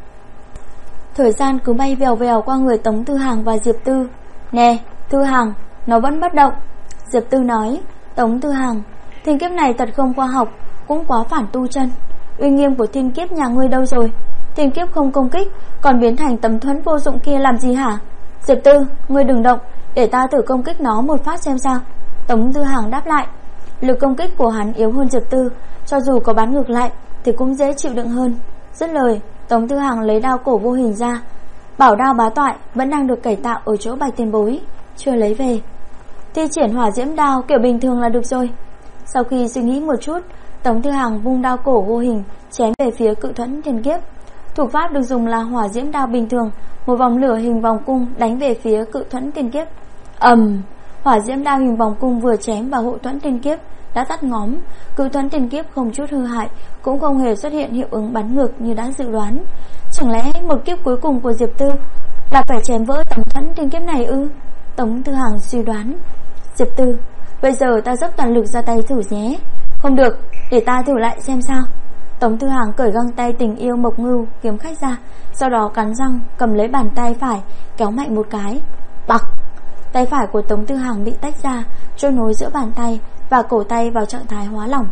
Speaker 1: Thời gian cứ bay vèo vèo qua người Tống Tư Hằng và Diệp Tư. Nè, Tư Hằng, nó vẫn bất động. Diệp Tư nói. Tống Tư Hằng, thiên kiếp này thật không khoa học, cũng quá phản tu chân. Uy nghiêm của thiên kiếp nhà ngươi đâu rồi? Thiên kiếp không công kích, còn biến thành tấm thuẫn vô dụng kia làm gì hả? Diệp Tư, ngươi đừng động, để ta thử công kích nó một phát xem sao. Tống Tư Hằng đáp lại. Lực công kích của hắn yếu hơn Diệp Tư, cho dù có bắn ngược lại thì cũng dễ chịu đựng hơn. Dứt lời, Tống Tư Hằng lấy đao cổ vô hình ra. Bảo đao bá toại vẫn đang được cải tạo ở chỗ Bạch Tiền Bối, chưa lấy về. Thi triển hỏa diễm đao kiểu bình thường là được rồi. Sau khi suy nghĩ một chút, Tống Tư Hằng vung đao cổ vô hình chém về phía cự thuẫn thiên kiếp. Thủ pháp được dùng là hỏa diễm đao bình thường, một vòng lửa hình vòng cung đánh về phía cự thuẫn thiên kiếp. Hỏa diễm đao hình vòng cung vừa chém vào hộ thuẫn thiên kiếp đã tắt ngóm. Cự thuẫn thiên kiếp không chút hư hại, cũng không hề xuất hiện hiệu ứng bắn ngược như đã dự đoán. Chẳng lẽ một kiếp cuối cùng của Diệp Tư là phải chém vỡ tấm thuẫn thiên kiếp này ư? Tống Tư Hằng suy đoán. Diệp Tư, bây giờ ta dốc toàn lực ra tay thử nhé. Không được, để ta thử lại xem sao. Tống Tư Hằng cởi găng tay tình yêu Mộc Ngưu kiếm khách ra, sau đó cắn răng cầm lấy bàn tay phải kéo mạnh một cái. Bặc! Tay phải của Tống Tư Hằng bị tách ra, trôi nối giữa bàn tay và cổ tay vào trạng thái hóa lỏng.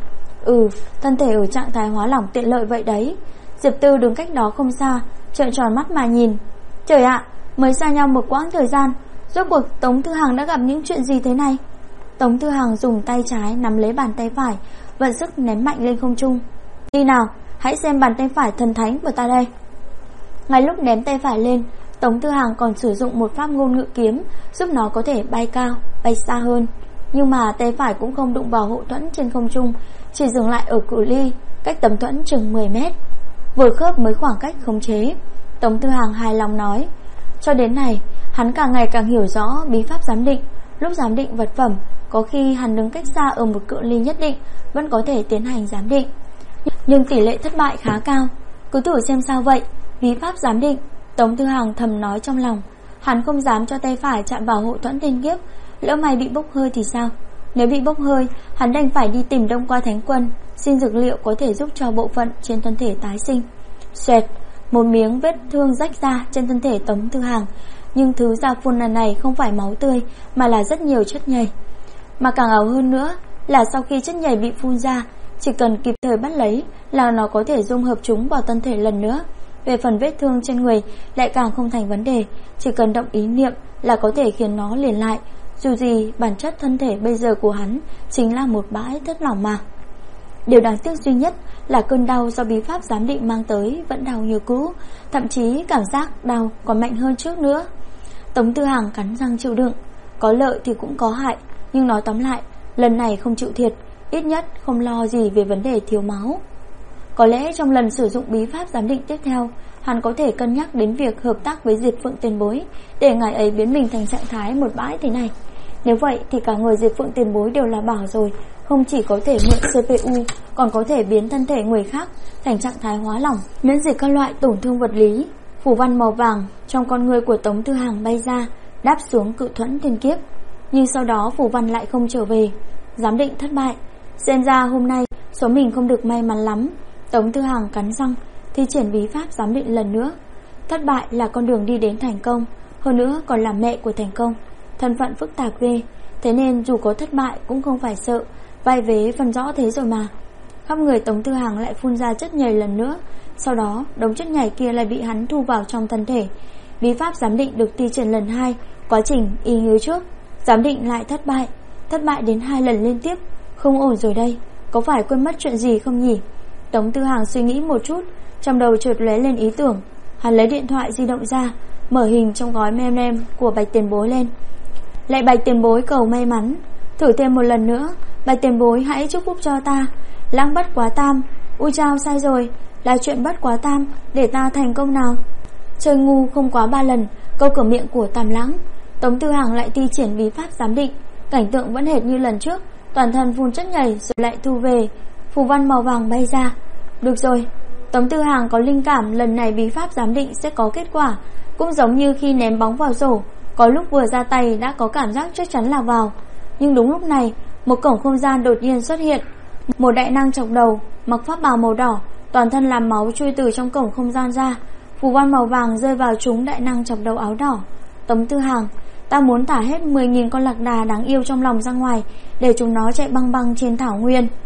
Speaker 1: Thân thể ở trạng thái hóa lỏng tiện lợi vậy đấy. Diệp Tư đứng cách đó không xa, trợn tròn mắt mà nhìn. Trời ạ, mới xa nhau một quãng thời gian, rốt cuộc Tống Tư Hằng đã gặp những chuyện gì thế này? Tống Tư Hằng dùng tay trái nắm lấy bàn tay phải, vận sức ném mạnh lên không trung. Đi nào, hãy xem bàn tay phải thần thánh của ta đây. Ngay lúc ném tay phải lên, Tống Tư Hằng còn sử dụng một pháp ngôn ngữ kiếm giúp nó có thể bay cao, bay xa hơn. Nhưng mà tay phải cũng không đụng vào hộ thuẫn trên không trung, chỉ dừng lại ở cự ly cách tấm thuẫn chừng 10 mét. Vừa khớp mới khoảng cách khống chế. Tống Tư Hằng hài lòng nói. Cho đến này, hắn càng ngày càng hiểu rõ bí pháp giám định. Lúc giám định vật phẩm, có khi hắn đứng cách xa ở một cự ly nhất định vẫn có thể tiến hành giám định, nhưng tỷ lệ thất bại khá cao. Cứ thử xem sao vậy. Bí pháp giám định, Tống Tư Hằng thầm nói trong lòng. Hắn không dám cho tay phải chạm vào hộ thuẫn thiên kiếp, lỡ may bị bốc hơi thì sao? Nếu bị bốc hơi, hắn đành phải đi tìm Đông Qua Thánh Quân, xin dược liệu có thể giúp cho bộ phận trên thân thể tái sinh. Xoẹt, một miếng vết thương rách ra trên thân thể Tống Tư Hằng, nhưng thứ ra phun lần này không phải máu tươi mà là rất nhiều chất nhầy. Mà càng ảo hơn nữa là sau khi chất nhầy bị phun ra, chỉ cần kịp thời bắt lấy là nó có thể dung hợp chúng vào thân thể lần nữa. Về phần vết thương trên người lại càng không thành vấn đề, chỉ cần động ý niệm là có thể khiến nó liền lại. Dù gì bản chất thân thể bây giờ của hắn chính là một bãi thất lỏng mà. Điều đáng tiếc duy nhất là cơn đau do bí pháp giám định mang tới vẫn đau như cũ, thậm chí cảm giác đau còn mạnh hơn trước nữa. Tống Tư Hằng cắn răng chịu đựng. Có lợi thì cũng có hại, nhưng nói tóm lại, lần này không chịu thiệt, ít nhất không lo gì về vấn đề thiếu máu. Có lẽ trong lần sử dụng bí pháp giám định tiếp theo, hắn có thể cân nhắc đến việc hợp tác với Diệp Phượng Tiền Bối, để ngài ấy biến mình thành trạng thái một bãi thế này. Nếu vậy thì cả người Diệp Phượng Tiền Bối đều là bảo rồi, không chỉ có thể mượn CPU, còn có thể biến thân thể người khác thành trạng thái hóa lỏng, miễn dịch các loại tổn thương vật lý. Phù văn màu vàng trong con người của Tống Tư Hằng bay ra, đáp xuống cự thuẫn thiên kiếp, nhưng sau đó phù văn lại không trở về. Giám định thất bại. Xem ra hôm nay số mình không được may mắn lắm. Tống Tư Hằng cắn răng thi triển bí pháp giám định lần nữa. Thất bại là con đường đi đến thành công, hơn nữa còn là mẹ của thành công. Thân phận phức tạp ghê, thế nên dù có thất bại cũng không phải sợ, vai vế phân rõ thế rồi mà. Khắp người Tống Tư Hằng lại phun ra chất nhầy lần nữa. Sau đó đống chất nhầy kia lại bị hắn thu vào trong thân thể. Bí pháp giám định được thi triển lần 2, quá trình y như trước. Giám định lại thất bại đến 2 lần liên tiếp. Không ổn rồi đây, có phải quên mất chuyện gì không nhỉ? Tống Tư Hằng suy nghĩ một chút, trong đầu chợt lóe lên ý tưởng. Hắn lấy điện thoại di động ra, mở hình trong gói mem của Bạch Tiền Bối lên. Lại Bạch Tiền Bối cầu may mắn, thử thêm một lần nữa. Bạch Tiền Bối hãy chúc phúc cho ta. Lãng bất quá tam. Ui chao, sai rồi, là chuyện bất quá tam, để ta thành công nào. Chơi ngu không quá 3 lần, câu cửa miệng của Tam Lãng. Tống Tư Hằng lại thi triển bí pháp giám định. Cảnh tượng vẫn hệt như lần trước, toàn thân phun chất nhầy rồi lại thu về. Phù văn màu vàng bay ra. Được rồi, Tống Tư Hằng có linh cảm lần này bí pháp giám định sẽ có kết quả. Cũng giống như khi ném bóng vào rổ, có lúc vừa ra tay đã có cảm giác chắc chắn là vào. Nhưng đúng lúc này, một cổng không gian đột nhiên xuất hiện. Một đại năng chọc đầu, mặc pháp bào màu đỏ, toàn thân làm máu chui từ trong cổng không gian ra. Phù văn màu vàng rơi vào trúng đại năng chọc đầu áo đỏ. Tống Tư Hằng, ta muốn thả hết 10.000 con lạc đà đáng yêu trong lòng ra ngoài, để chúng nó chạy băng băng trên thảo nguyên.